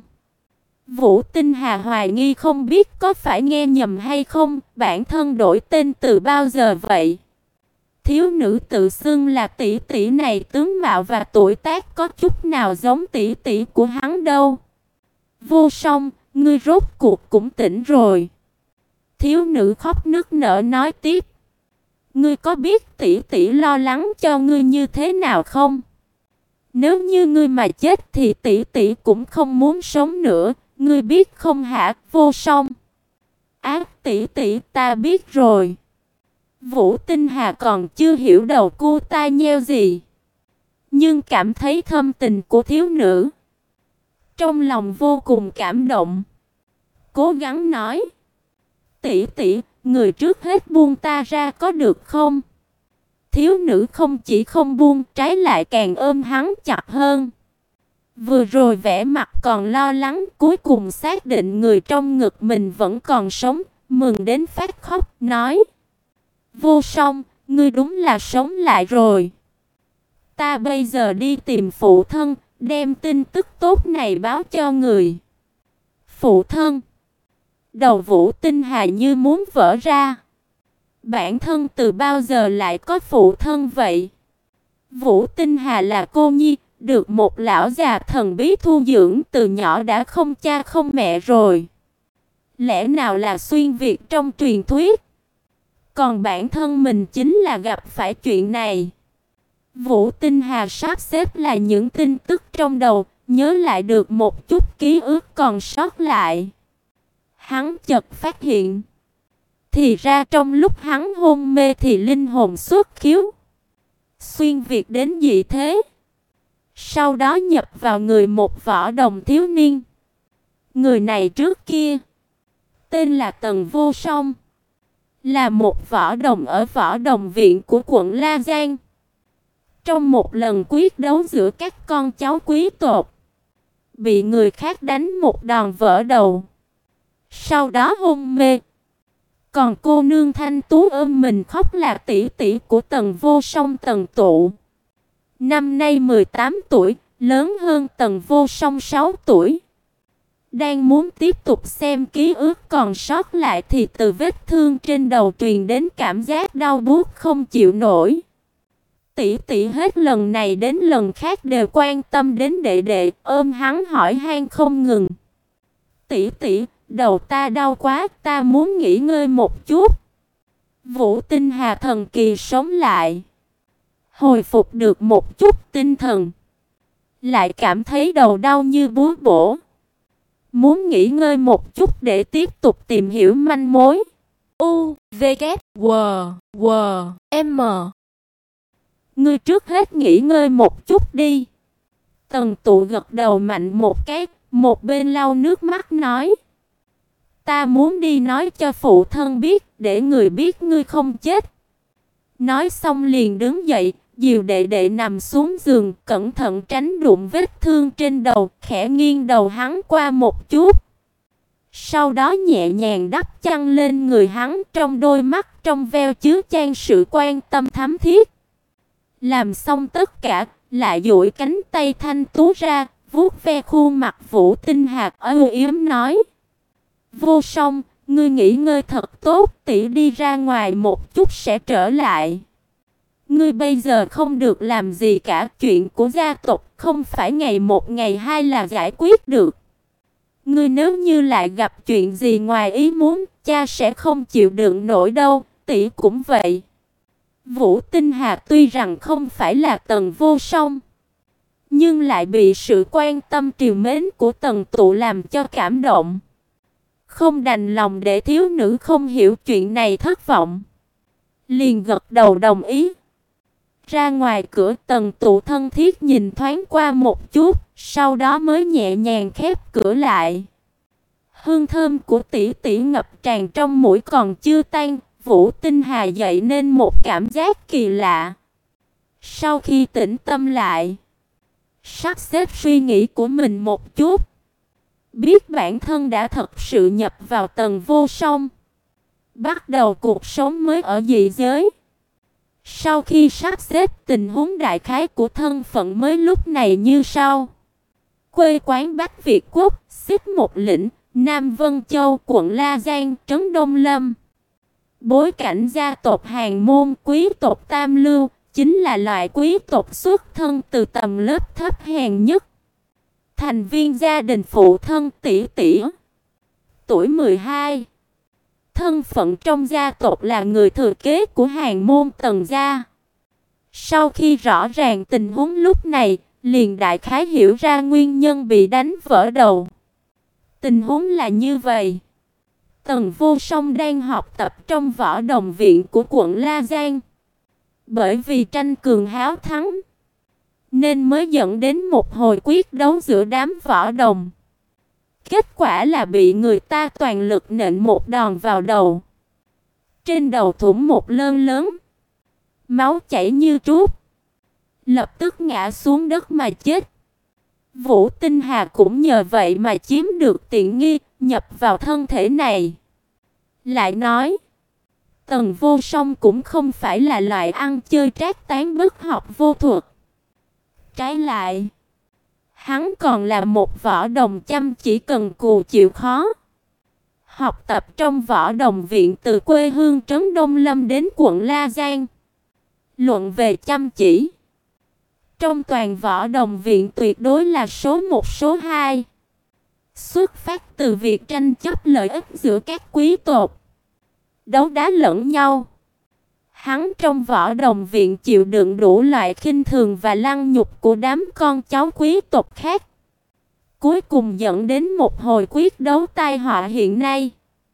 Vũ Tinh Hà hoài nghi không biết có phải nghe nhầm hay không, bản thân đổi tên từ bao giờ vậy? Thiếu nữ tự xưng là tỷ tỷ này tướng mạo và tuổi tác có chút nào giống tỷ tỷ của hắn đâu. Vô Song, ngươi rốt cuộc cũng tỉnh rồi. Thiếu nữ khóc nức nở nói tiếp. Ngươi có biết tỷ tỷ lo lắng cho ngươi như thế nào không? Nếu như ngươi mà chết thì tỷ tỷ cũng không muốn sống nữa, ngươi biết không hả, Vô Song? Tỷ tỷ, ta biết rồi. Vũ Tinh Hà còn chưa hiểu đầu cua tai nheo gì, nhưng cảm thấy thâm tình của thiếu nữ, trong lòng vô cùng cảm động. Cố gắng nói, tỷ tỷ, người trước hết buông ta ra có được không? Thiếu nữ không chỉ không buông, trái lại càng ôm hắn chặt hơn. Vừa rồi vẻ mặt còn lo lắng, cuối cùng xác định người trong ngực mình vẫn còn sống, mừng đến phát khóc, nói: Vô Song, ngươi đúng là sống lại rồi. Ta bây giờ đi tìm phụ thân, đem tin tức tốt này báo cho người. Phụ thân. Đầu Vũ Tinh Hà như muốn vỡ ra. Bản thân từ bao giờ lại có phụ thân vậy? Vũ Tinh Hà là cô nhi, được một lão già thần bí thu dưỡng, từ nhỏ đã không cha không mẹ rồi. Lẽ nào là xuyên việt trong truyền thuyết? Còn bản thân mình chính là gặp phải chuyện này. Vũ Tinh Hà sắp xếp lại những tin tức trong đầu, nhớ lại được một chút ký ức còn sót lại. Hắn chợt phát hiện, thì ra trong lúc hắn hôn mê thì linh hồn xuất khiếu, xuyên việt đến dị thế. Sau đó nhập vào người một võ đồng thiếu niên. Người này trước kia tên là Tần Vô Song, là một võ đồng ở võ đồng viện của quận La Giang. Trong một lần quyết đấu giữa các con cháu quý tộc, bị người khác đánh một đòn vỡ đầu. sau đó hôn mê. Còn cô nương thanh tú ôm mình khóc là tỷ tỷ của Tần Vô Song, Tần Tụ. Năm nay 18 tuổi, lớn hơn Tần Vô Song 6 tuổi. Đang muốn tiếp tục xem ký ức còn sót lại thì từ vết thương trên đầu truyền đến cảm giác đau buốt không chịu nổi. Tỷ tỷ hết lần này đến lần khác đều quan tâm đến đệ đệ, ôm hắn hỏi han không ngừng. Tỷ tỷ, đầu ta đau quá, ta muốn nghỉ ngơi một chút. Vũ Tinh Hà thần kỳ sống lại, hồi phục được một chút tinh thần, lại cảm thấy đầu đau như búa bổ. Muốn nghỉ ngơi một chút để tiếp tục tìm hiểu manh mối. U, V, K, W, W, M. Ngươi trước hết nghỉ ngơi một chút đi. Tần Tụ gật đầu mạnh một cái, một bên lau nước mắt nói. Ta muốn đi nói cho phụ thân biết, để người biết ngươi không chết. Nói xong liền đứng dậy, dìu đệ đệ nằm xuống giường, cẩn thận tránh đụng vết thương trên đầu, khẽ nghiêng đầu hắn qua một chút. Sau đó nhẹ nhàng đắp chăn lên người hắn, trong đôi mắt trong veo chứa chan sự quan tâm thắm thiết. Làm xong tất cả, lại duỗi cánh tay thanh tú ra, vuốt ve khuôn mặt Vũ Tinh Hà, âu yếm nói: Vô Song, ngươi nghỉ ngơi thật tốt, tỷ đi ra ngoài một chút sẽ trở lại. Ngươi bây giờ không được làm gì cả, chuyện của gia tộc không phải ngày một ngày hai là giải quyết được. Ngươi nếu như lại gặp chuyện gì ngoài ý muốn, cha sẽ không chịu đựng nổi đâu, tỷ cũng vậy. Vũ Tinh Hà tuy rằng không phải là Tần Vô Song, nhưng lại bị sự quan tâm trìu mến của Tần Tụ làm cho cảm động. Không đành lòng để thiếu nữ không hiểu chuyện này thất vọng, liền gật đầu đồng ý. Ra ngoài cửa, Tần Tụ thân thiết nhìn thoáng qua một chút, sau đó mới nhẹ nhàng khép cửa lại. Hương thơm của tỷ tỷ ngập tràn trong mũi còn chưa tan, Vũ Tinh Hà dậy nên một cảm giác kỳ lạ. Sau khi tĩnh tâm lại, sắp xếp suy nghĩ của mình một chút, biết bản thân đã thật sự nhập vào Tần Vô Song, bắt đầu cuộc sống mới ở dị giới. Sau khi sắp xếp tình huống đại khái của thân phận mới lúc này như sau: quê quán Bắc Việt Quốc, Xích Một Lĩnh, Nam Vân Châu, quận La Giang, trấn Đông Lâm. Bối cảnh gia tộc Hàn Môn, quý tộc Tam Lưu, chính là loại quý tộc xuất thân từ tầng lớp thấp hèn nhất. Thành viên gia đình phụ thân tỷ tỷ. Tuổi 12. Thân phận trong gia tộc là người thừa kế của Hàn Môn Tần gia. Sau khi rõ ràng tình huống lúc này, liền đại khái hiểu ra nguyên nhân bị đánh vỡ đầu. Tình huống là như vậy: Tần Vô Song đang học tập trong võ đồng viện của quận La Giang. Bởi vì tranh cường háo thắng, nên mới dẫn đến một hồi quyết đấu giữa đám võ đồng. Kết quả là bị người ta toàn lực nện một đòn vào đầu. Trên đầu thủng một lơn lớn, máu chảy như trút, lập tức ngã xuống đất mà chết. Vũ Tinh Hà cũng nhờ vậy mà chiếm được tiện nghi, nhập vào thân thể này. Lại nói, Tần Vô Song cũng không phải là loại ăn chơi trác tán bất học vô thuật. Trái lại, hắn còn là một võ đồng chăm chỉ cần cù chịu khó. Học tập trong võ đồng viện từ quê hương trấn Đông Lâm đến quận La Giang. Luận về chăm chỉ, trong toàn võ đồng viện tuyệt đối là số 1 số 2. Xuất phát từ việc tranh chấp lợi ích giữa các quý tộc, đấu đá lẫn nhau, hắn trong võ đồng viện chịu đựng đủ loại khinh thường và lăng nhục của đám con cháu quý tộc khác. Cuối cùng dẫn đến một hồi quyết đấu tai họa hiện nay.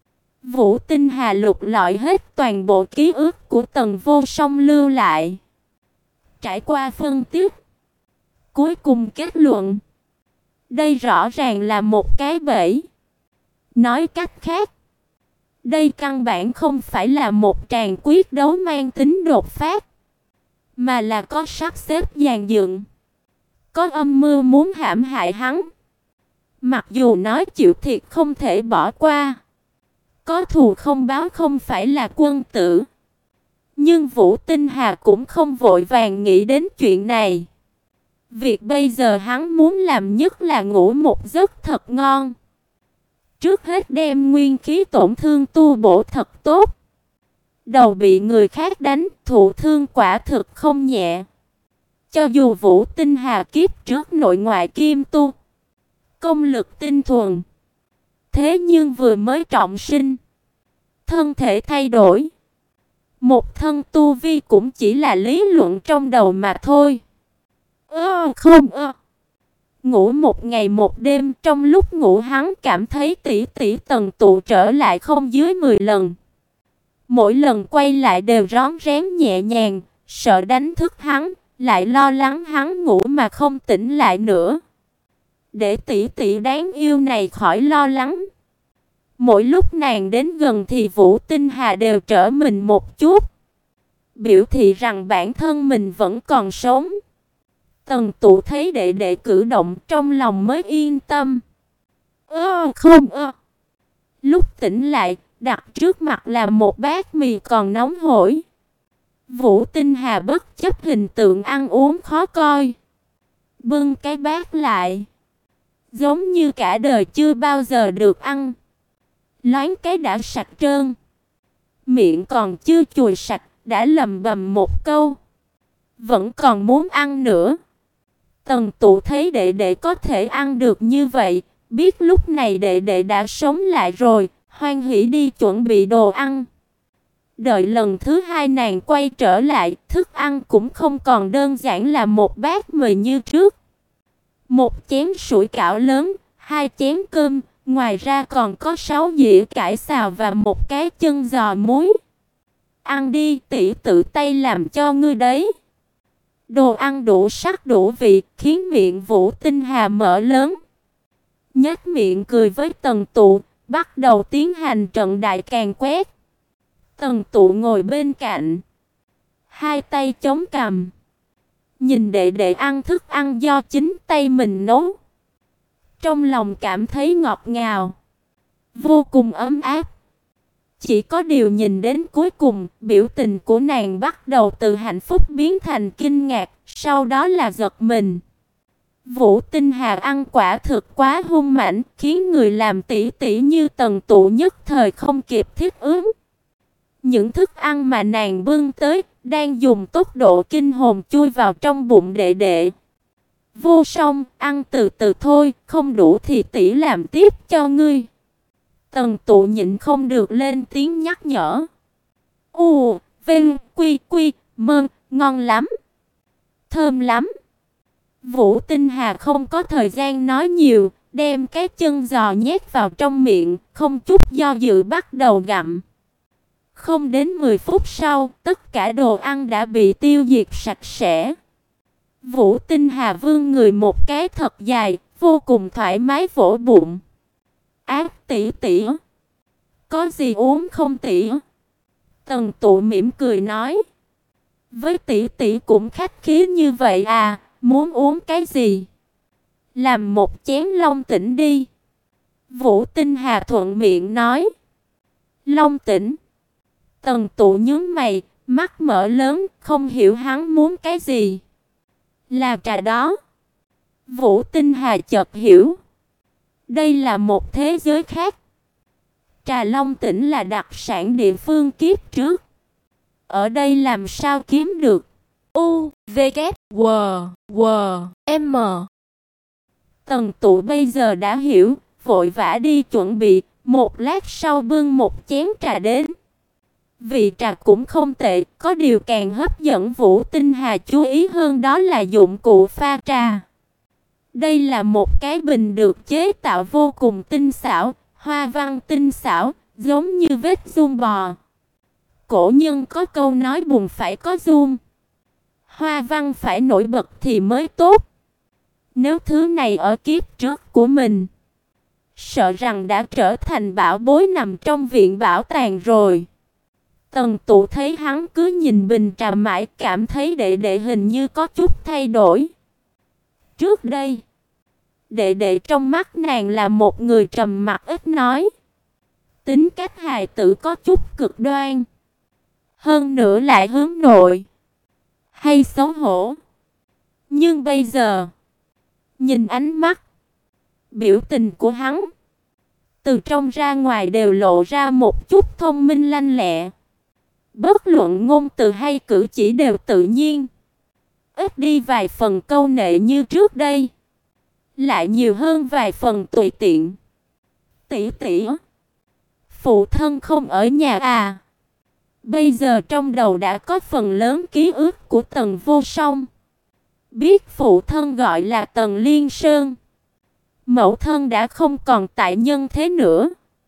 Vũ Tinh Hà lục lọi hết toàn bộ ký ức của Tần Vô Song lưu lại. Trải qua phân tích, cuối cùng kết luận, đây rõ ràng là một cái bẫy. Nói cách khác, đây căn bản không phải là một tràng quyết đấu mang tính đột phát, mà là có sắp xếp dàn dựng, có âm mưu muốn hãm hại hắn. Mặc dù nói chịu thiệt không thể bỏ qua, Có thù không báo không phải là quân tử. Nhưng Vũ Tinh Hà cũng không vội vàng nghĩ đến chuyện này. Việc bây giờ hắn muốn làm nhất là ngủ một giấc thật ngon. Trước hết đem nguyên khí tổn thương tu bổ thật tốt. Đầu bị người khác đánh, thụ thương quả thực không nhẹ. Cho dù Vũ Tinh Hà kiếp trước nội ngoại kim tu, công lực tinh thuần, thế nhưng vừa mới trọng sinh, thân thể thay đổi. Một thân tu vi cũng chỉ là lý luận trong đầu mà thôi. Ngủ một ngày một đêm, trong lúc ngủ hắn cảm thấy tỷ tỷ Tần Tụ trở lại không dưới 10 lần. Mỗi lần quay lại đều rón rén nhẹ nhàng, sợ đánh thức hắn, lại lo lắng hắn ngủ mà không tỉnh lại nữa. Để tỷ tỷ đáng yêu này khỏi lo lắng. Mỗi lúc nàng đến gần thì Vũ Tinh Hà đều trở mình một chút, biểu thị rằng bản thân mình vẫn còn sống. Tần Tụ thấy đệ đệ cử động trong lòng mới yên tâm. Lúc tỉnh lại, đặt trước mặt là một bát mì còn nóng hổi. Vũ Tinh Hà bất chấp hình tượng ăn uống khó coi, bưng cái bát lại, giống như cả đời chưa bao giờ được ăn. Loáng cái đã sạch trơn, miệng còn chưa chùi sạch, đã lầm bầm một câu, vẫn còn muốn ăn nữa. Tần Tụ thấy đệ đệ có thể ăn được như vậy, biết lúc này đệ đệ đã sống lại rồi, hoan hỉ đi chuẩn bị đồ ăn. Đợi lần thứ hai nàng quay trở lại, thức ăn cũng không còn đơn giản là một bát mì như trước. Một chén sủi cảo lớn, 2 chén cơm, ngoài ra còn có 6 dĩa cải xào và một cái chân giò muối. Ăn đi, tỷ tự tay làm cho ngươi đấy. Đồ ăn đủ sắc đủ vị, khiến miệng Vũ Tinh Hà mở lớn. Nhếch miệng cười với Tần Tụ, bắt đầu tiến hành trận đại càn quét. Tần Tụ ngồi bên cạnh, hai tay chống cằm, nhìn đệ đệ ăn thức ăn do chính tay mình nấu. Trong lòng cảm thấy ngọt ngào, vô cùng ấm áp. Chỉ có điều nhìn đến cuối cùng, biểu tình của nàng bắt đầu từ hạnh phúc biến thành kinh ngạc, sau đó là giật mình. Vũ Tinh Hà ăn quả thực quá hung mãnh, khiến người làm tỷ tỷ như Tần Tụ nhất thời không kịp thích ứng. Những thức ăn mà nàng bưng tới, đang dùng tốc độ kinh hồn chui vào trong bụng đệ đệ. Vô Song, ăn từ từ thôi, không đủ thì tỷ làm tiếp cho ngươi. Tần Tụ nhịn không được lên tiếng nhắc nhở. Vinh, quy, mơn, ngon lắm. Thơm lắm. Vũ Tinh Hà không có thời gian nói nhiều, đem cái chân giò nhét vào trong miệng, không chút do dự bắt đầu gặm. Không đến 10 phút sau, tất cả đồ ăn đã bị tiêu diệt sạch sẽ. Vũ Tinh Hà vươn người một cái thật dài, vô cùng thoải mái vỗ bụng. Ác tỷ tỷ, có gì uống không tỷ? Tần Tụ mỉm cười nói. Với tỷ tỷ cũng khách khí như vậy à, muốn uống cái gì? Làm một chén Long Tỉnh đi. Vũ Tinh Hà thuận miệng nói. Long Tỉnh. Tần Tụ nhướng mày, mắt mở lớn, không hiểu hắn muốn cái gì. Là trà đó. Vũ Tinh Hà chợt hiểu. Đây là một thế giới khác. Trà Long Tỉnh là đặc sản địa phương kiếp trước. Ở đây làm sao kiếm được? V, K, W, W, M. Tần Tụ bây giờ đã hiểu, vội vã đi chuẩn bị, một lát sau bưng một chén trà đến. Vị trà cũng không tệ, có điều càng hấp dẫn Vũ Tinh Hà chú ý hơn đó là dụng cụ pha trà. Đây là một cái bình được chế tạo vô cùng tinh xảo, hoa văn tinh xảo, giống như vết giun bò. Cổ nhân có câu nói bùn phải có giun, hoa văn phải nổi bật thì mới tốt. Nếu thứ này ở kiếp trước của mình, sợ rằng đã trở thành bảo bối nằm trong viện bảo tàng rồi. Tần Tụ thấy hắn cứ nhìn bình trà mãi, cảm thấy đệ đệ hình như có chút thay đổi. Trước đây, đệ đệ trong mắt nàng là một người trầm mặc ít nói. Tính cách hài tử có chút cực đoan, hơn nữa lại hướng nội, hay xấu hổ. Nhưng bây giờ, nhìn ánh mắt, biểu tình của hắn, từ trong ra ngoài đều lộ ra một chút thông minh lanh lẹ. Bất luận ngôn từ hay cử chỉ đều tự nhiên, ít đi vài phần câu nệ như trước đây, lại nhiều hơn vài phần tùy tiện. Tỷ tỷ, phụ thân không ở nhà à? Bây giờ trong đầu đã có phần lớn ký ức của Tần Vô Song. Biết phụ thân gọi là Tần Liên Sơn, mẫu thân đã không còn tại nhân thế nữa.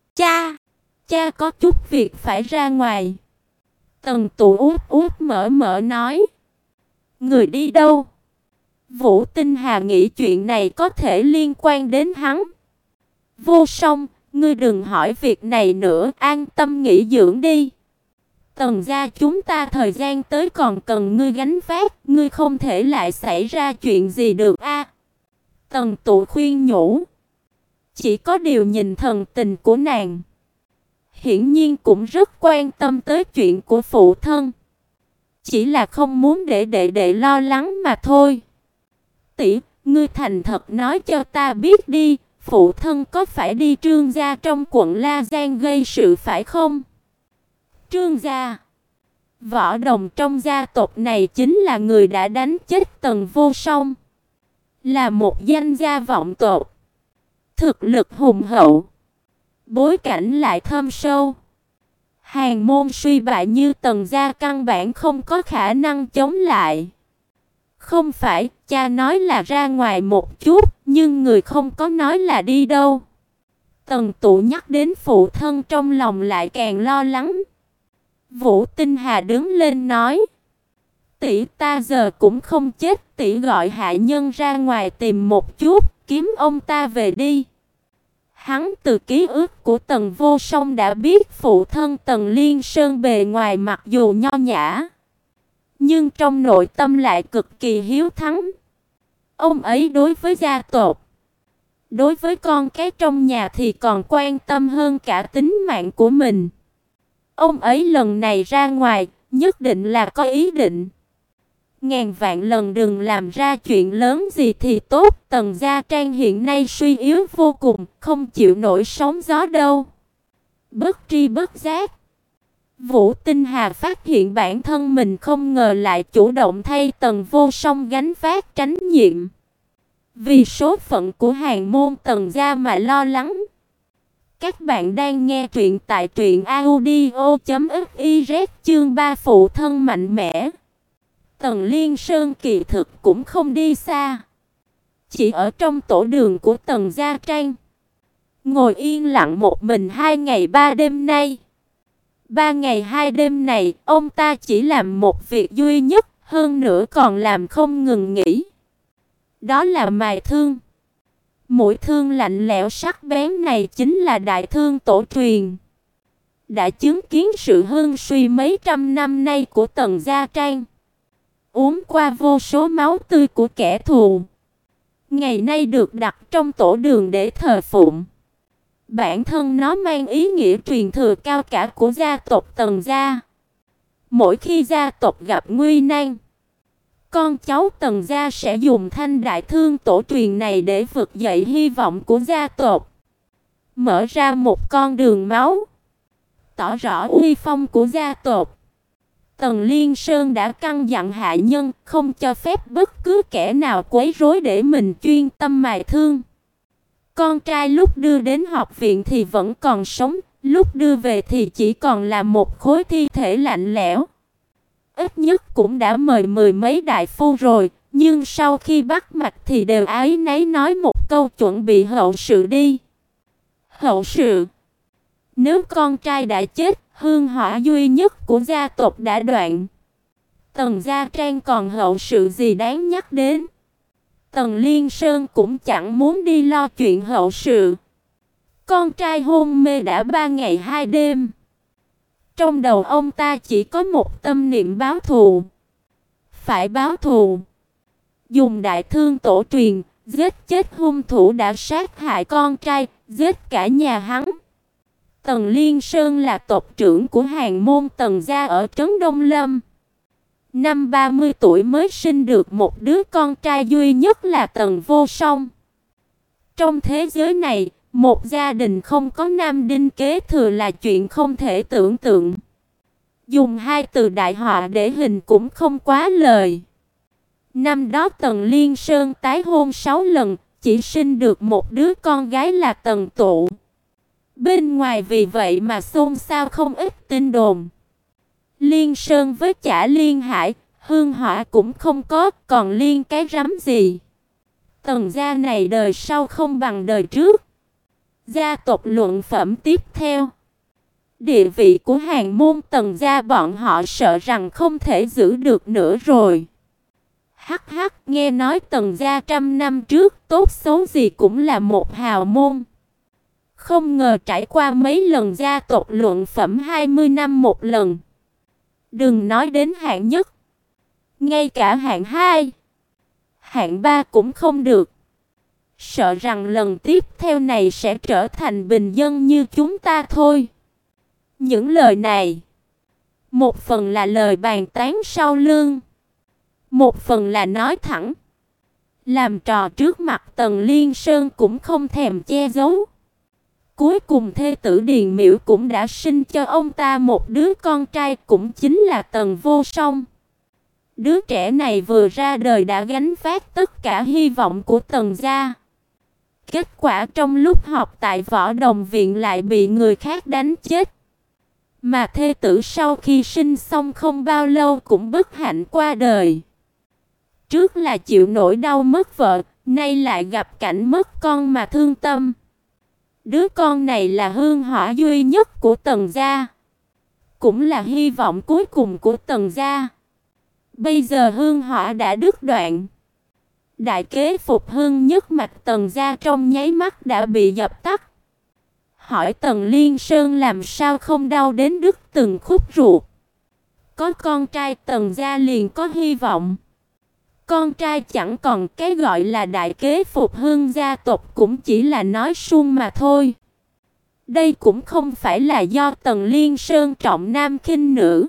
Cha có chút việc phải ra ngoài. Tần Tụ út út mở mở nói. Người đi đâu? Vũ Tinh Hà nghĩ chuyện này có thể liên quan đến hắn. Vô Song, ngươi đừng hỏi việc này nữa, an tâm nghỉ dưỡng đi. Tần gia chúng ta thời gian tới còn cần ngươi gánh vác, ngươi không thể lại xảy ra chuyện gì được a. Tần Tụ khuyên nhủ. Chỉ có điều nhìn thần tình của nàng, hiển nhiên cũng rất quan tâm tới chuyện của phụ thân. Chỉ là không muốn để đệ đệ lo lắng mà thôi. Tỷ, ngươi thành thật nói cho ta biết đi, phụ thân có phải đi Trương gia trong quận La Giang gây sự phải không? Trương gia, võ đồng trong gia tộc này chính là người đã đánh chết Tần Vô Song, là một danh gia vọng tộc, thực lực hùng hậu, bối cảnh lại thâm sâu. Hàn môn suy bại như Tần gia căn bản không có khả năng chống lại. Không phải, cha nói là ra ngoài một chút, nhưng người không có nói là đi đâu. Tần Tụ nhắc đến phụ thân trong lòng lại càng lo lắng. Vũ Tinh Hà đứng lên nói. Tỷ, ta giờ cũng không chết, tỷ gọi hạ nhân ra ngoài tìm một chút, kiếm ông ta về đi. Hắn từ ký ức của Tần Vô Song đã biết phụ thân Tần Liên Sơn bề ngoài mặc dù nho nhã, nhưng trong nội tâm lại cực kỳ hiếu thắng. Ông ấy đối với gia tộc, đối với con cái trong nhà thì còn quan tâm hơn cả tính mạng của mình. Ông ấy lần này ra ngoài, nhất định là có ý định. Ngàn vạn lần đừng làm ra chuyện lớn gì thì tốt. Tần Gia Trang hiện nay suy yếu vô cùng, không chịu nổi sóng gió đâu. Bất tri bất giác, Vũ Tinh Hà phát hiện bản thân mình không ngờ lại chủ động thay Tần Vô Song gánh vác trách nhiệm, vì số phận của Hàn môn Tần Gia mà lo lắng. Các bạn đang nghe truyện tại truyện audio.fiz chương 3 phụ thân mạnh mẽ. Tần Liên Sơn kỳ thực cũng không đi xa, chỉ ở trong tổ đường của Tần Gia Trang, ngồi yên lặng một mình 2 ngày 3 đêm nay. 3 ngày 2 đêm này, ông ta chỉ làm một việc duy nhất, hơn nữa còn làm không ngừng nghỉ. Đó là mài thương. Mũi thương lạnh lẽo sắc bén này chính là đại thương tổ truyền, đã chứng kiến sự hưng suy mấy trăm năm nay của Tần Gia Trang, uống qua vô số máu tươi của kẻ thù, ngày nay được đặt trong tổ đường để thờ phụng. Bản thân nó mang ý nghĩa truyền thừa cao cả của gia tộc Tần Gia. Mỗi khi gia tộc gặp nguy nan, con cháu Tần Gia sẽ dùng thanh đại thương tổ truyền này để vực dậy hy vọng của gia tộc, mở ra một con đường máu, tỏ rõ uy phong của gia tộc. Tần Liên Sơn đã căn dặn hạ nhân không cho phép bất cứ kẻ nào quấy rối để mình chuyên tâm mài thương. Con trai lúc đưa đến học viện thì vẫn còn sống, lúc đưa về thì chỉ còn là một khối thi thể lạnh lẽo. Ít nhất cũng đã mời 10 mấy đại phu rồi, nhưng sau khi bắt mạch thì đều áy náy nói một câu chuẩn bị hậu sự đi. Hậu sự? Nếu con trai đã chết, hương hỏa duy nhất của gia tộc đã đoạn, Tần Gia Trang còn hậu sự gì đáng nhắc đến? Tần Liên Sơn cũng chẳng muốn đi lo chuyện hậu sự. Con trai hôn mê đã 3 ngày 2 đêm. Trong đầu ông ta chỉ có một tâm niệm báo thù. Phải báo thù. Dùng đại thương tổ truyền, giết chết hung thủ đã sát hại con trai, giết cả nhà hắn. Tần Liên Sơn là tộc trưởng của Hàn môn Tần gia ở trấn Đông Lâm. Năm 30 tuổi mới sinh được một đứa con trai duy nhất là Tần Vô Song. Trong thế giới này, một gia đình không có nam đinh kế thừa là chuyện không thể tưởng tượng. Dùng hai từ đại họa để hình cũng không quá lời. Năm đó Tần Liên Sơn tái hôn 6 lần, chỉ sinh được một đứa con gái là Tần Tụ. Bên ngoài vì vậy mà xôn xao không ít tin đồn. Liên Sơn với chả Liên Hải, hương hỏa cũng không có, còn liên cái rắm gì. Tần gia này đời sau không bằng đời trước. Gia tộc luận phẩm tiếp theo. Địa vị của Hàn môn Tần gia bọn họ sợ rằng không thể giữ được nữa rồi. Hắc hắc, nghe nói Tần gia 100 năm trước tốt xấu gì cũng là một hào môn. Không ngờ trải qua mấy lần gia tộc luận phẩm 20 năm một lần. Đừng nói đến hạng nhất, ngay cả hạng 2, hạng 3 cũng không được. Sợ rằng lần tiếp theo này sẽ trở thành bình dân như chúng ta thôi. Những lời này, một phần là lời bàn tán sau lưng, một phần là nói thẳng. Làm trò trước mặt Tần Liên Sơn cũng không thèm che giấu. Cuối cùng thê tử Điền Miễu cũng đã sinh cho ông ta một đứa con trai, cũng chính là Tần Vô Song. Đứa trẻ này vừa ra đời đã gánh vác tất cả hy vọng của Tần gia. Kết quả trong lúc học tại Võ Đồng Viện lại bị người khác đánh chết. Mà thê tử sau khi sinh xong không bao lâu cũng bất hạnh qua đời. Trước là chịu nỗi đau mất vợ, nay lại gặp cảnh mất con mà thương tâm. Đứa con này là hương hỏa duy nhất của Tần gia, cũng là hy vọng cuối cùng của Tần gia. Bây giờ hương hỏa đã đứt đoạn. Đại kế phục hưng nhất mạch Tần gia trong nháy mắt đã bị dập tắt. Hỏi Tần Liên Sơn làm sao không đau đến đứt từng khúc ruột. Có con trai Tần gia liền có hy vọng. Con trai chẳng còn, cái gọi là đại kế phục hưng gia tộc cũng chỉ là nói suông mà thôi. Đây cũng không phải là do Tần Liên Sơn trọng nam khinh nữ,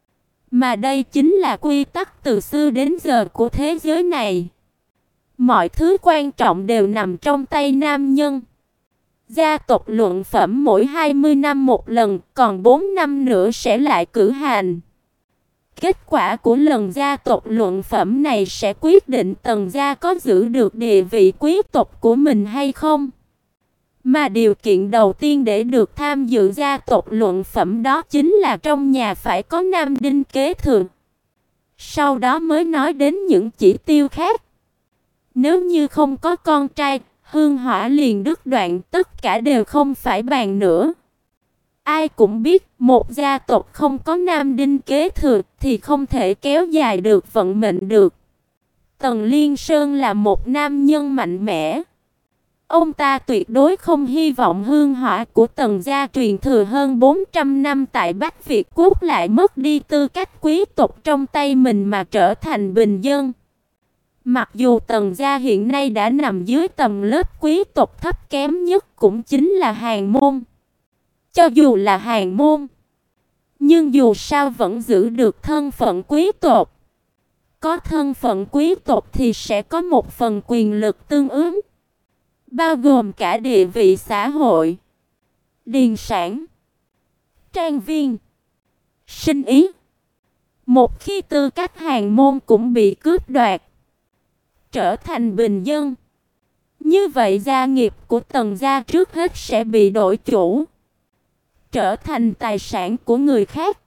mà đây chính là quy tắc từ xưa đến giờ của thế giới này. Mọi thứ quan trọng đều nằm trong tay nam nhân. Gia tộc luận phẩm mỗi 20 năm một lần, còn 4 năm nữa sẽ lại cử hành. Kết quả của lần gia tộc luận phẩm này sẽ quyết định Tần gia có giữ được địa vị quý tộc của mình hay không. Mà điều kiện đầu tiên để được tham dự gia tộc luận phẩm đó chính là trong nhà phải có nam đinh kế thừa. Sau đó mới nói đến những chỉ tiêu khác. Nếu như không có con trai, hương hỏa liền đứt đoạn, tất cả đều không phải bàn nữa. Ai cũng biết, một gia tộc không có nam đinh kế thừa thì không thể kéo dài được vận mệnh được. Tần Liên Sơn là một nam nhân mạnh mẽ. Ông ta tuyệt đối không hy vọng hương hỏa của Tần gia truyền thừa hơn 400 năm tại Bắc Việt Quốc lại mất đi tư cách quý tộc trong tay mình mà trở thành bình dân. Mặc dù Tần gia hiện nay đã nằm dưới tầm lớp quý tộc thấp kém nhất cũng chính là Hàn môn. Cho dù là Hàn môn, nhưng dù sao vẫn giữ được thân phận quý tộc. Có thân phận quý tộc thì sẽ có một phần quyền lực tương ứng, bao gồm cả địa vị xã hội, điền sản, trang viên, sinh ý. Một khi tư cách Hàn môn cũng bị cướp đoạt, trở thành bình dân, như vậy gia nghiệp của Tần gia trước hết sẽ bị đổi chủ, trở thành tài sản của người khác.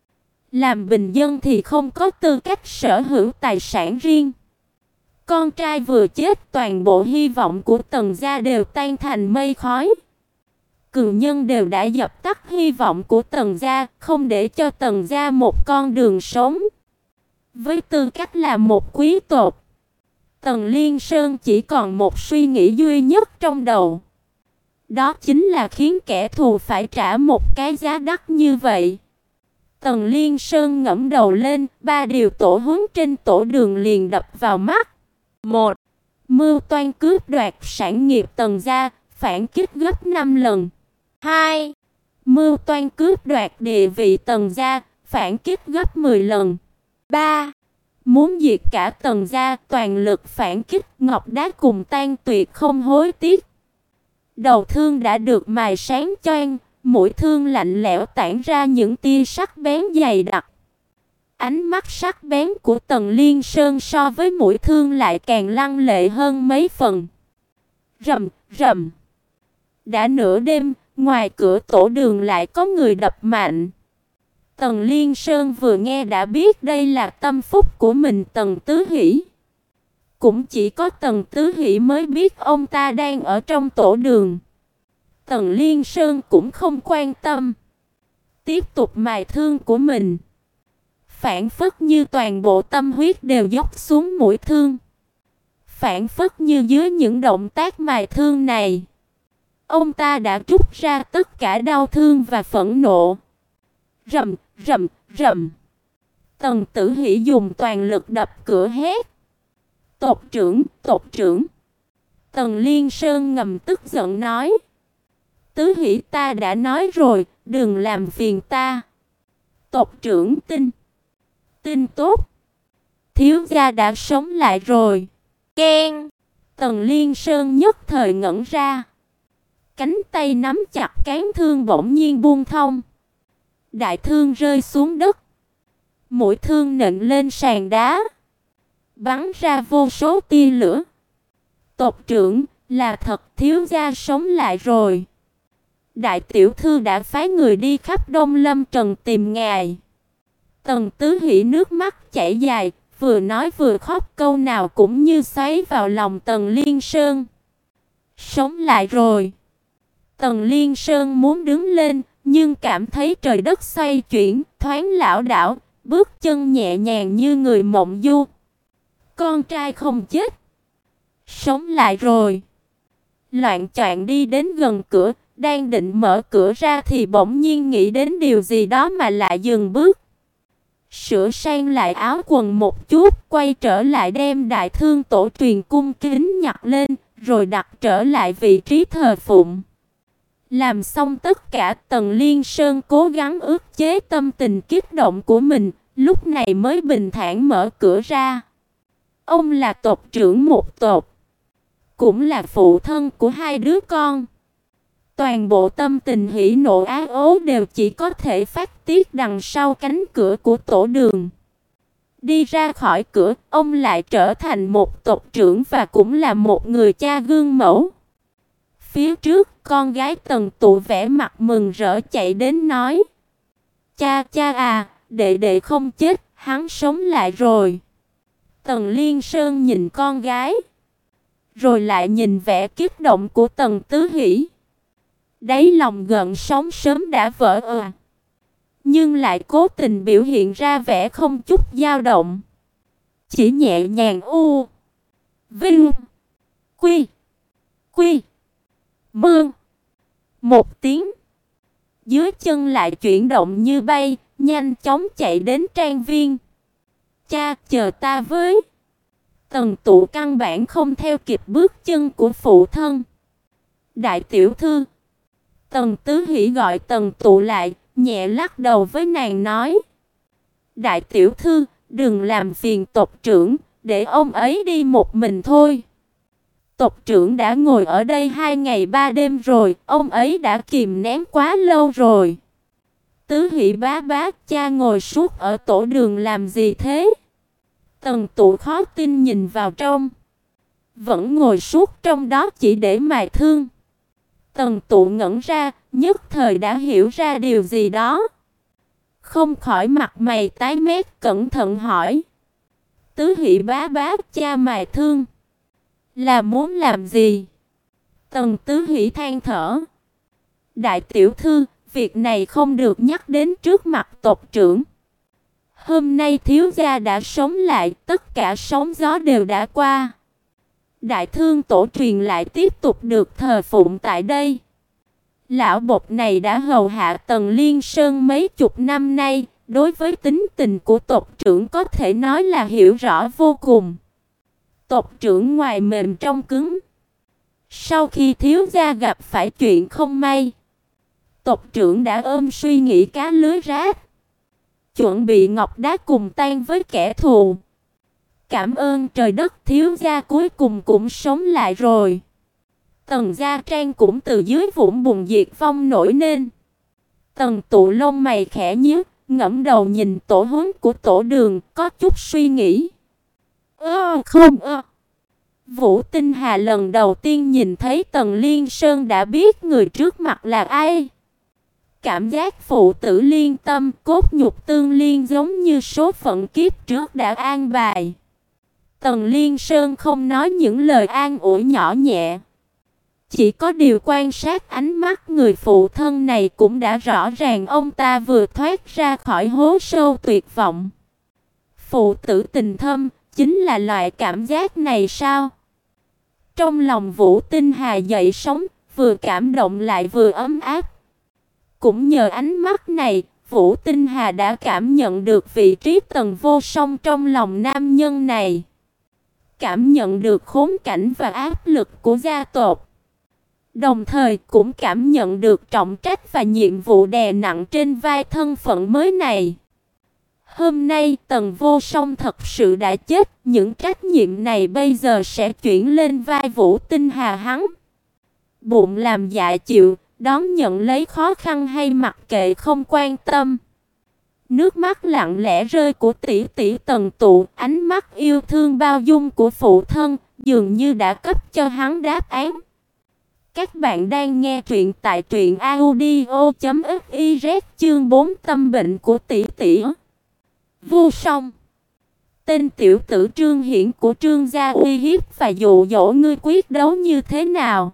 Làm bình dân thì không có tư cách sở hữu tài sản riêng. Con trai vừa chết, toàn bộ hy vọng của Tần gia đều tan thành mây khói. Cừu nhân đều đã dập tắt hy vọng của Tần gia, không để cho Tần gia một con đường sống. Với tư cách là một quý tộc, Tần Liên Sơn chỉ còn một suy nghĩ duy nhất trong đầu. Đó chính là khiến kẻ thù phải trả một cái giá đắt như vậy. Tần Liên Sơn ngẩng đầu lên, ba điều tổ huấn trên tổ đường liền đập vào mắt. 1. Mưu toan cướp đoạt sản nghiệp Tần gia, phản kích gấp 5 lần. 2. mưu toan cướp đoạt địa vị Tần gia, phản kích gấp 10 lần. 3. Muốn diệt cả Tần gia, toàn lực phản kích, ngọc đá cùng tan tuyệt không hối tiếc. Đầu thương đã được mài sáng choang, mũi thương lạnh lẽo tản ra những tia sắc bén dày đặc. Ánh mắt sắc bén của Tần Liên Sơn so với mũi thương lại càng lăng lệ hơn mấy phần. Rầm, rầm. Đã nửa đêm, ngoài cửa tổ đường lại có người đập mạnh. Tần Liên Sơn vừa nghe đã biết đây là tâm phúc của mình, Tần Tứ Hỷ. Cũng chỉ có Tần Tứ Hỷ mới biết ông ta đang ở trong tổ đường. Tần Liên Sơn cũng không quan tâm, tiếp tục mài thương của mình. Phản phất như toàn bộ tâm huyết đều dốc xuống mũi thương. Phản phất như dưới những động tác mài thương này, ông ta đã trút ra tất cả đau thương và phẫn nộ. Rầm, rầm, rầm. Tần Tử Hỷ dùng toàn lực đập cửa hét: "Tộc trưởng, tộc trưởng!" Tần Liên Sơn ngầm tức giận nói: "Tứ Hỷ, ta đã nói rồi, đừng làm phiền ta." Tộc trưởng tin tốt, thiếu gia đã sống lại rồi. Keng! Tần Liên Sơn nhất thời ngẩn ra. Cánh tay nắm chặt cán thương bỗng nhiên buông thong. Đại thương rơi xuống đất. Mũi thương nện lên sàn đá, bắn ra vô số tia lửa. Tộc trưởng, là thật, thiếu gia sống lại rồi. Đại tiểu thư đã phái người đi khắp Đông Lâm Trần tìm ngài. Tần Tứ Hỷ nước mắt chảy dài, vừa nói vừa khóc, câu nào cũng như xoáy vào lòng Tần Liên Sơn. Sống lại rồi. Tần Liên Sơn muốn đứng lên, nhưng cảm thấy trời đất xoay chuyển, thoáng lảo đảo, bước chân nhẹ nhàng như người mộng du. Con trai không chết. Sống lại rồi. Loạng choạng đi đến gần cửa, đang định mở cửa ra thì bỗng nhiên nghĩ đến điều gì đó mà lại dừng bước. Sửa sang lại áo quần một chút, quay trở lại đem đại thương tổ truyền cung kính nhặt lên, rồi đặt trở lại vị trí thờ phụng. Làm xong tất cả, Tần Liên Sơn cố gắng ức chế tâm tình kích động của mình, lúc này mới bình thản mở cửa ra. Ông là tộc trưởng một tộc, cũng là phụ thân của hai đứa con. Toàn bộ tâm tình hỉ nộ ái ố đều chỉ có thể phát tiết đằng sau cánh cửa của tổ đường. Đi ra khỏi cửa, ông lại trở thành một tộc trưởng và cũng là một người cha gương mẫu. Phía trước, con gái Tần Tụ vẻ mặt mừng rỡ chạy đến nói: Cha à, đệ đệ không chết, hắn sống lại rồi. Tần Liên Sơn nhìn con gái, rồi lại nhìn vẻ kích động của Tần Tứ Hỷ. Đáy lòng gợn sóng sớm đã vỡ nhưng lại cố tình biểu hiện ra vẻ không chút dao động. Chỉ nhẹ nhàng Vinh Quy Mương một tiếng. Dưới chân lại chuyển động như bay, nhanh chóng chạy đến trang viên. Cha, chờ ta với. Tần Tụ căn bản không theo kịp bước chân của phụ thân. Đại tiểu thư. Tần Tứ Hỷ gọi Tần Tụ lại, nhẹ lắc đầu với nàng nói: Đại tiểu thư, đừng làm phiền tộc trưởng, để ông ấy đi một mình thôi. Tộc trưởng đã ngồi ở đây 2 ngày 3 đêm rồi, ông ấy đã kìm nén quá lâu rồi. Tứ Hỷ bá, cha ngồi suốt ở tổ đường làm gì thế? Tần Tụ khó tin nhìn vào trong. Vẫn ngồi suốt trong đó chỉ để mài thương. Tần Tụ ngẩn ra, nhất thời đã hiểu ra điều gì đó. Không khỏi mặt mày tái mét, cẩn thận hỏi: Tứ Hỷ bá, cha mài thương là muốn làm gì? Tần Tứ Hỷ than thở: Đại tiểu thư, việc này không được nhắc đến trước mặt tộc trưởng. Hôm nay thiếu gia đã sống lại, tất cả sóng gió đều đã qua. Đại thương tổ truyền lại tiếp tục được thờ phụng tại đây. Lão bộc này đã hầu hạ Tần Liên Sơn mấy chục năm nay, đối với tính tình của tộc trưởng có thể nói là hiểu rõ vô cùng. Tộc trưởng ngoài mềm trong cứng. Sau khi thiếu gia gặp phải chuyện không may, tộc trưởng đã ôm suy nghĩ cá lưới rách, chuẩn bị ngọc đá cùng tan với kẻ thù. Cảm ơn trời đất, thiếu gia cuối cùng cũng sống lại rồi. Tần Gia Trang cũng từ dưới vũng bùn diệt vong nổi nên. Tần Tụ lông mày khẽ nhíu, ngẩng đầu nhìn tổ huấn của tổ Đường, có chút suy nghĩ. Không. Vũ Tinh Hà lần đầu tiên nhìn thấy Tần Liên Sơn đã biết người trước mặt là ai. Cảm giác phụ tử liên tâm, cốt nhục tương liên giống như số phận kiếp trước đã an bài. Tần Liên Sơn không nói những lời an ủi nhỏ nhẹ. Chỉ có điều quan sát ánh mắt người phụ thân này cũng đã rõ ràng ông ta vừa thoát ra khỏi hố sâu tuyệt vọng. Phụ tử tình thâm, chính là loại cảm giác này sao? Trong lòng Vũ Tinh Hà dậy sóng, vừa cảm động lại vừa ấm áp. Cũng nhờ ánh mắt này, Vũ Tinh Hà đã cảm nhận được vị trí Tần Vô Song trong lòng nam nhân này. Cảm nhận được khốn cảnh và áp lực của gia tộc. Đồng thời cũng cảm nhận được trọng trách và nhiệm vụ đè nặng trên vai thân phận mới này. Hôm nay Tần Vô Song thật sự đã chết, những trách nhiệm này bây giờ sẽ chuyển lên vai Vũ Tinh Hà hắn. Bụng làm dạ chịu, đón nhận lấy khó khăn hay mặc kệ không quan tâm. Nước mắt lặng lẽ rơi của tỷ tỷ Tần Tụ, ánh mắt yêu thương bao dung của phụ thân, dường như đã cấp cho hắn đáp án. Các bạn đang nghe truyện tại truyện audio.fiz chương 4 tâm bệnh của tỷ tỷ. Vô Song, tên tiểu tử Trương Hiển của Trương gia uy hiếp và dụ dỗ ngươi quyết đấu như thế nào?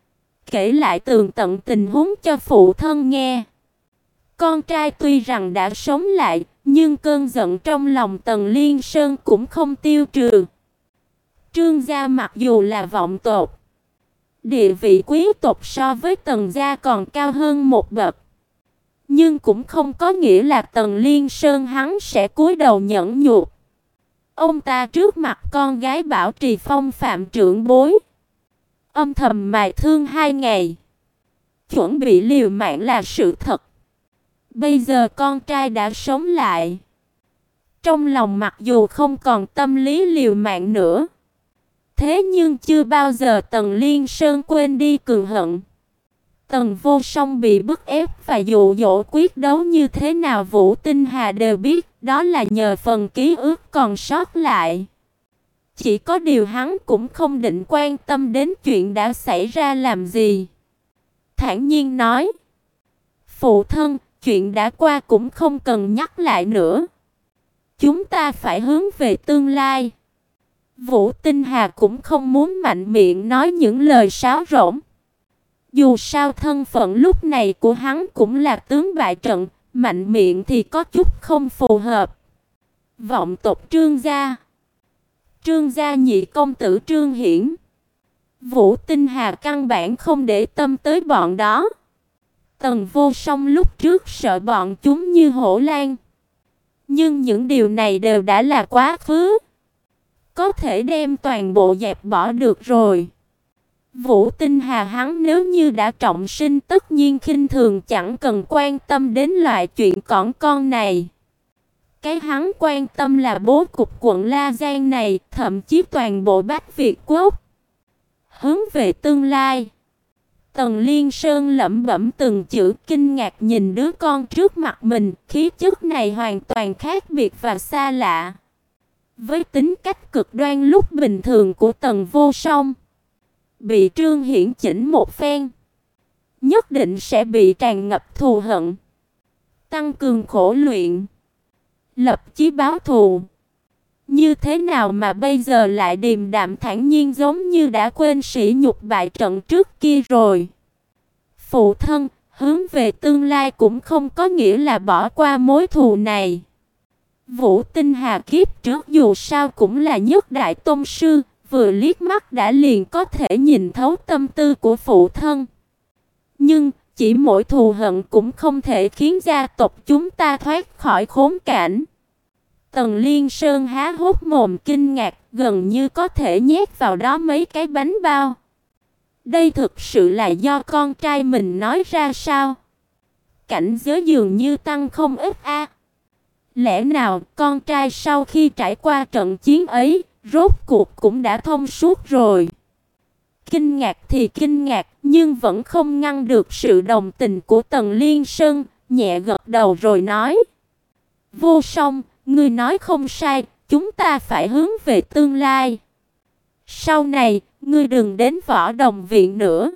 Kể lại tường tận tình huống cho phụ thân nghe. Con trai tuy rằng đã sống lại, nhưng cơn giận trong lòng Tần Liên Sơn cũng không tiêu trừ. Trương gia mặc dù là vọng tộc, địa vị quý tộc so với Tần gia còn cao hơn một bậc, nhưng cũng không có nghĩa là Tần Liên Sơn hắn sẽ cúi đầu nhẫn nhục. Ông ta trước mặt con gái bảo trì phong phạm trưởng bối, âm thầm mài thương 2 ngày, chuẩn bị liều mạng là sự thật. Bây giờ con trai đã sống lại, trong lòng mặc dù không còn tâm lý liều mạng nữa, thế nhưng chưa bao giờ Tần Liên Sơn quên đi cừu hận. Tần Vô Song bị bức ép và dụ dỗ quyết đấu như thế nào Vũ Tinh Hà đều biết, đó là nhờ phần ký ức còn sót lại. Chỉ có điều hắn cũng không định quan tâm đến chuyện đã xảy ra làm gì. Thản nhiên nói: "Phụ thân, chuyện đã qua cũng không cần nhắc lại nữa. Chúng ta phải hướng về tương lai." Vũ Tinh Hà cũng không muốn mạnh miệng nói những lời sáo rỗng. Dù sao thân phận lúc này của hắn cũng là tướng bại trận, mạnh miệng thì có chút không phù hợp. Vọng tộc Trương gia nhị công tử Trương Hiển, Vũ Tinh Hà căn bản không để tâm tới bọn đó. Tần Vô Song lúc trước sợ bọn chúng như hổ lang, nhưng những điều này đều đã là quá khứ, có thể đem toàn bộ dẹp bỏ được rồi. Vũ Tinh Hà hắn nếu như đã trọng sinh tất nhiên khinh thường chẳng cần quan tâm đến loại chuyện cỏn con này. Cái hắn quan tâm là bố cục quận La Giang này, thậm chí toàn bộ Bách Việt quốc. Hướng về tương lai. Tần Liên Sơn lẩm bẩm từng chữ, kinh ngạc nhìn đứa con trước mặt mình, khí chất này hoàn toàn khác biệt và xa lạ. Với tính cách cực đoan lúc bình thường của Tần Vô Song, bị Trương Hiển chỉnh một phen, nhất định sẽ bị tràn ngập thù hận, tăng cường khổ luyện, lập chí báo thù. Như thế nào mà bây giờ lại điềm đạm thản nhiên giống như đã quên sỉ nhục bại trận trước kia rồi. Phụ thân, hướng về tương lai cũng không có nghĩa là bỏ qua mối thù này. Vũ Tinh Hà kiếp trước dù sao cũng là nhất đại tôn sư, vừa liếc mắt đã liền có thể nhìn thấu tâm tư của phụ thân. Nhưng chỉ mỗi thù hận cũng không thể khiến gia tộc chúng ta thoát khỏi khốn cảnh. Tần Liên Sơn há hốc mồm kinh ngạc, gần như có thể nhét vào đó mấy cái bánh bao. Đây thực sự là do con trai mình nói ra sao? cảnh giới dường như tăng không ít a. Lẽ nào con trai sau khi trải qua trận chiến ấy, rốt cuộc cũng đã thông suốt rồi? Kinh ngạc thì kinh ngạc, nhưng vẫn không ngăn được sự đồng tình của Tần Liên Sơn, nhẹ gật đầu rồi nói: Vô Song, ngươi nói không sai, chúng ta phải hướng về tương lai. Sau này, ngươi đừng đến Võ Đồng Viện nữa.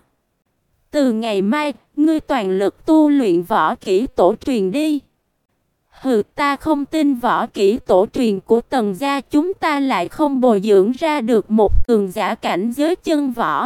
Từ ngày mai, ngươi toàn lực tu luyện võ kỹ tổ truyền đi. Hừ, ta không tin võ kỹ tổ truyền của Tần gia chúng ta lại không bồi dưỡng ra được một cường giả cảnh giới chân võ.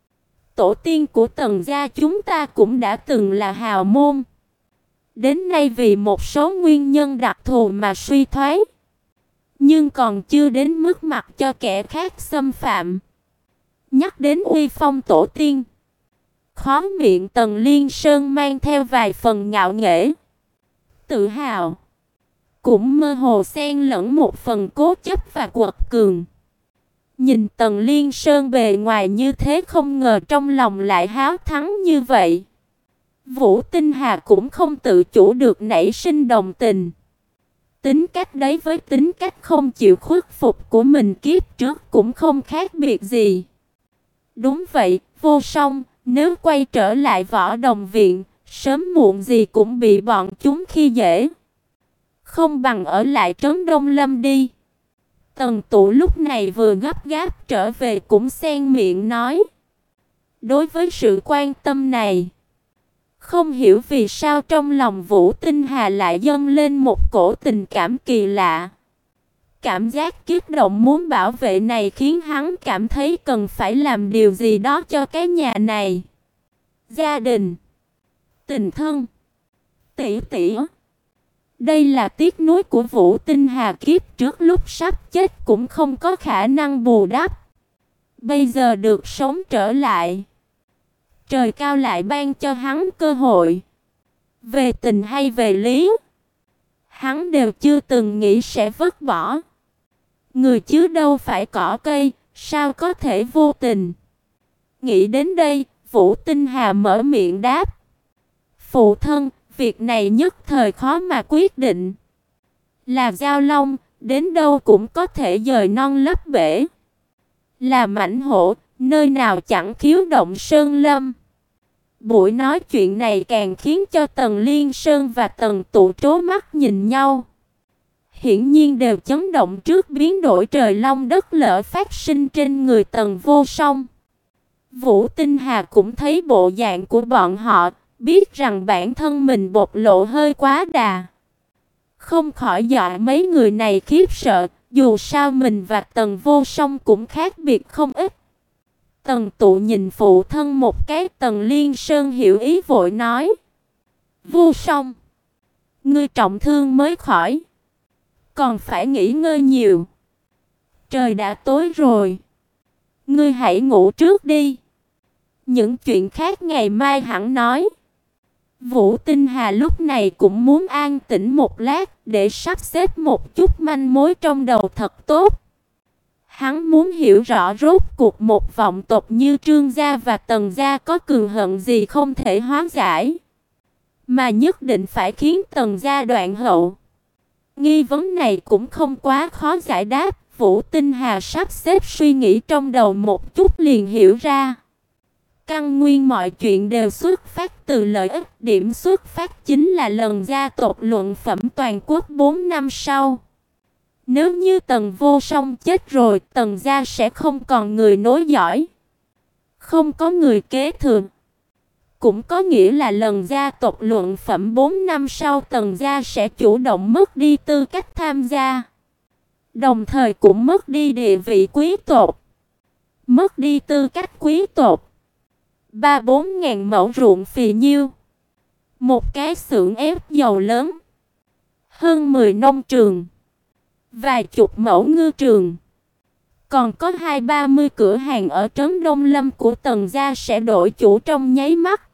Tổ tiên của Tần gia chúng ta cũng đã từng là hào môn. Đến nay vì một số nguyên nhân đặc thù mà suy thoái, nhưng còn chưa đến mức mặc cho kẻ khác xâm phạm. Nhắc đến uy phong tổ tiên, khóe miệng Tần Liên Sơn mang theo vài phần ngạo nghễ, tự hào, cũng mơ hồ xen lẫn một phần cố chấp và quật cường. Nhìn Tần Liên Sơn bề ngoài như thế, không ngờ trong lòng lại háo thắng như vậy. Vũ Tinh Hà cũng không tự chủ được nảy sinh đồng tình. Tính cách đấy với tính cách không chịu khuất phục của mình kiếp trước cũng không khác biệt gì. Đúng vậy, Vô Song, nếu quay trở lại Võ Đồng Viện, sớm muộn gì cũng bị bọn chúng khi dễ. Không bằng ở lại trấn Đông Lâm đi. Tần Tụ lúc này vừa gấp gáp trở về cũng xen miệng nói. Đối với sự quan tâm này, không hiểu vì sao trong lòng Vũ Tinh Hà lại dâng lên một cổ tình cảm kỳ lạ. Cảm giác kích động muốn bảo vệ này khiến hắn cảm thấy cần phải làm điều gì đó cho cái nhà này. Gia đình, tình thân, tỷ tỷ. Đây là tiếc nuối của Vũ Tinh Hà kiếp trước lúc sắp chết cũng không có khả năng bù đắp. Bây giờ được sống trở lại, trời cao lại ban cho hắn cơ hội. Về tình hay về lý, hắn đều chưa từng nghĩ sẽ vứt bỏ. Người chứ đâu phải cỏ cây, sao có thể vô tình. Nghĩ đến đây, Vũ Tinh Hà mở miệng đáp. Phụ thân, việc này nhất thời khó mà quyết định. Là Giao Long, đến đâu cũng có thể dời non lấp bể. Là mãnh hổ, nơi nào chẳng khiếu động sơn lâm. Buổi nói chuyện này càng khiến cho Tần Liên Sơn và Tần Tụ trố mắt nhìn nhau. Hiển nhiên đều chấn động trước biến đổi trời long đất lở phát sinh trên người Tần Vô Song. Vũ Tinh Hà cũng thấy bộ dạng của bọn họ, biết rằng bản thân mình bộc lộ hơi quá đà. Không khỏi dọa mấy người này khiếp sợ, dù sao mình và Tần Vô Song cũng khác biệt không ít. Tần Tụ nhìn phụ thân một cái, Tần Liên Sơn hiểu ý vội nói. Vô Song, ngươi trọng thương mới khỏi, còn phải nghỉ ngơi nhiều. Trời đã tối rồi, ngươi hãy ngủ trước đi. Những chuyện khác ngày mai hẳn nói. Vũ Tinh Hà lúc này cũng muốn an tĩnh một lát để sắp xếp một chút manh mối trong đầu thật tốt. Hắn muốn hiểu rõ rốt cuộc một vọng tộc như Trương gia và Tần gia có cừu hận gì không thể hóa giải, mà nhất định phải khiến Tần gia đoạn hậu. Nghi vấn này cũng không quá khó giải đáp, Vũ Tinh Hà sắp xếp suy nghĩ trong đầu một chút liền hiểu ra. Căn nguyên mọi chuyện đều xuất phát từ lợi ích, điểm xuất phát chính là lần gia tộc luận phẩm toàn quốc 4 năm sau. Nếu như Tần Vô Song chết rồi, Tần gia sẽ không còn người nối dõi, không có người kế thừa. Cũng có nghĩa là lần gia tộc luận phẩm 4 năm sau, Tần gia sẽ chủ động mất đi tư cách tham gia, đồng thời cũng mất đi địa vị quý tộc, mất đi tư cách quý tộc. 3-4 ngàn mẫu ruộng phì nhiêu, một cái xưởng ép dầu lớn, hơn 10 nông trường, vài chục mẫu ngư trường, còn có 20-30 cửa hàng ở trấn Đông Lâm của Tần gia sẽ đổi chủ trong nháy mắt.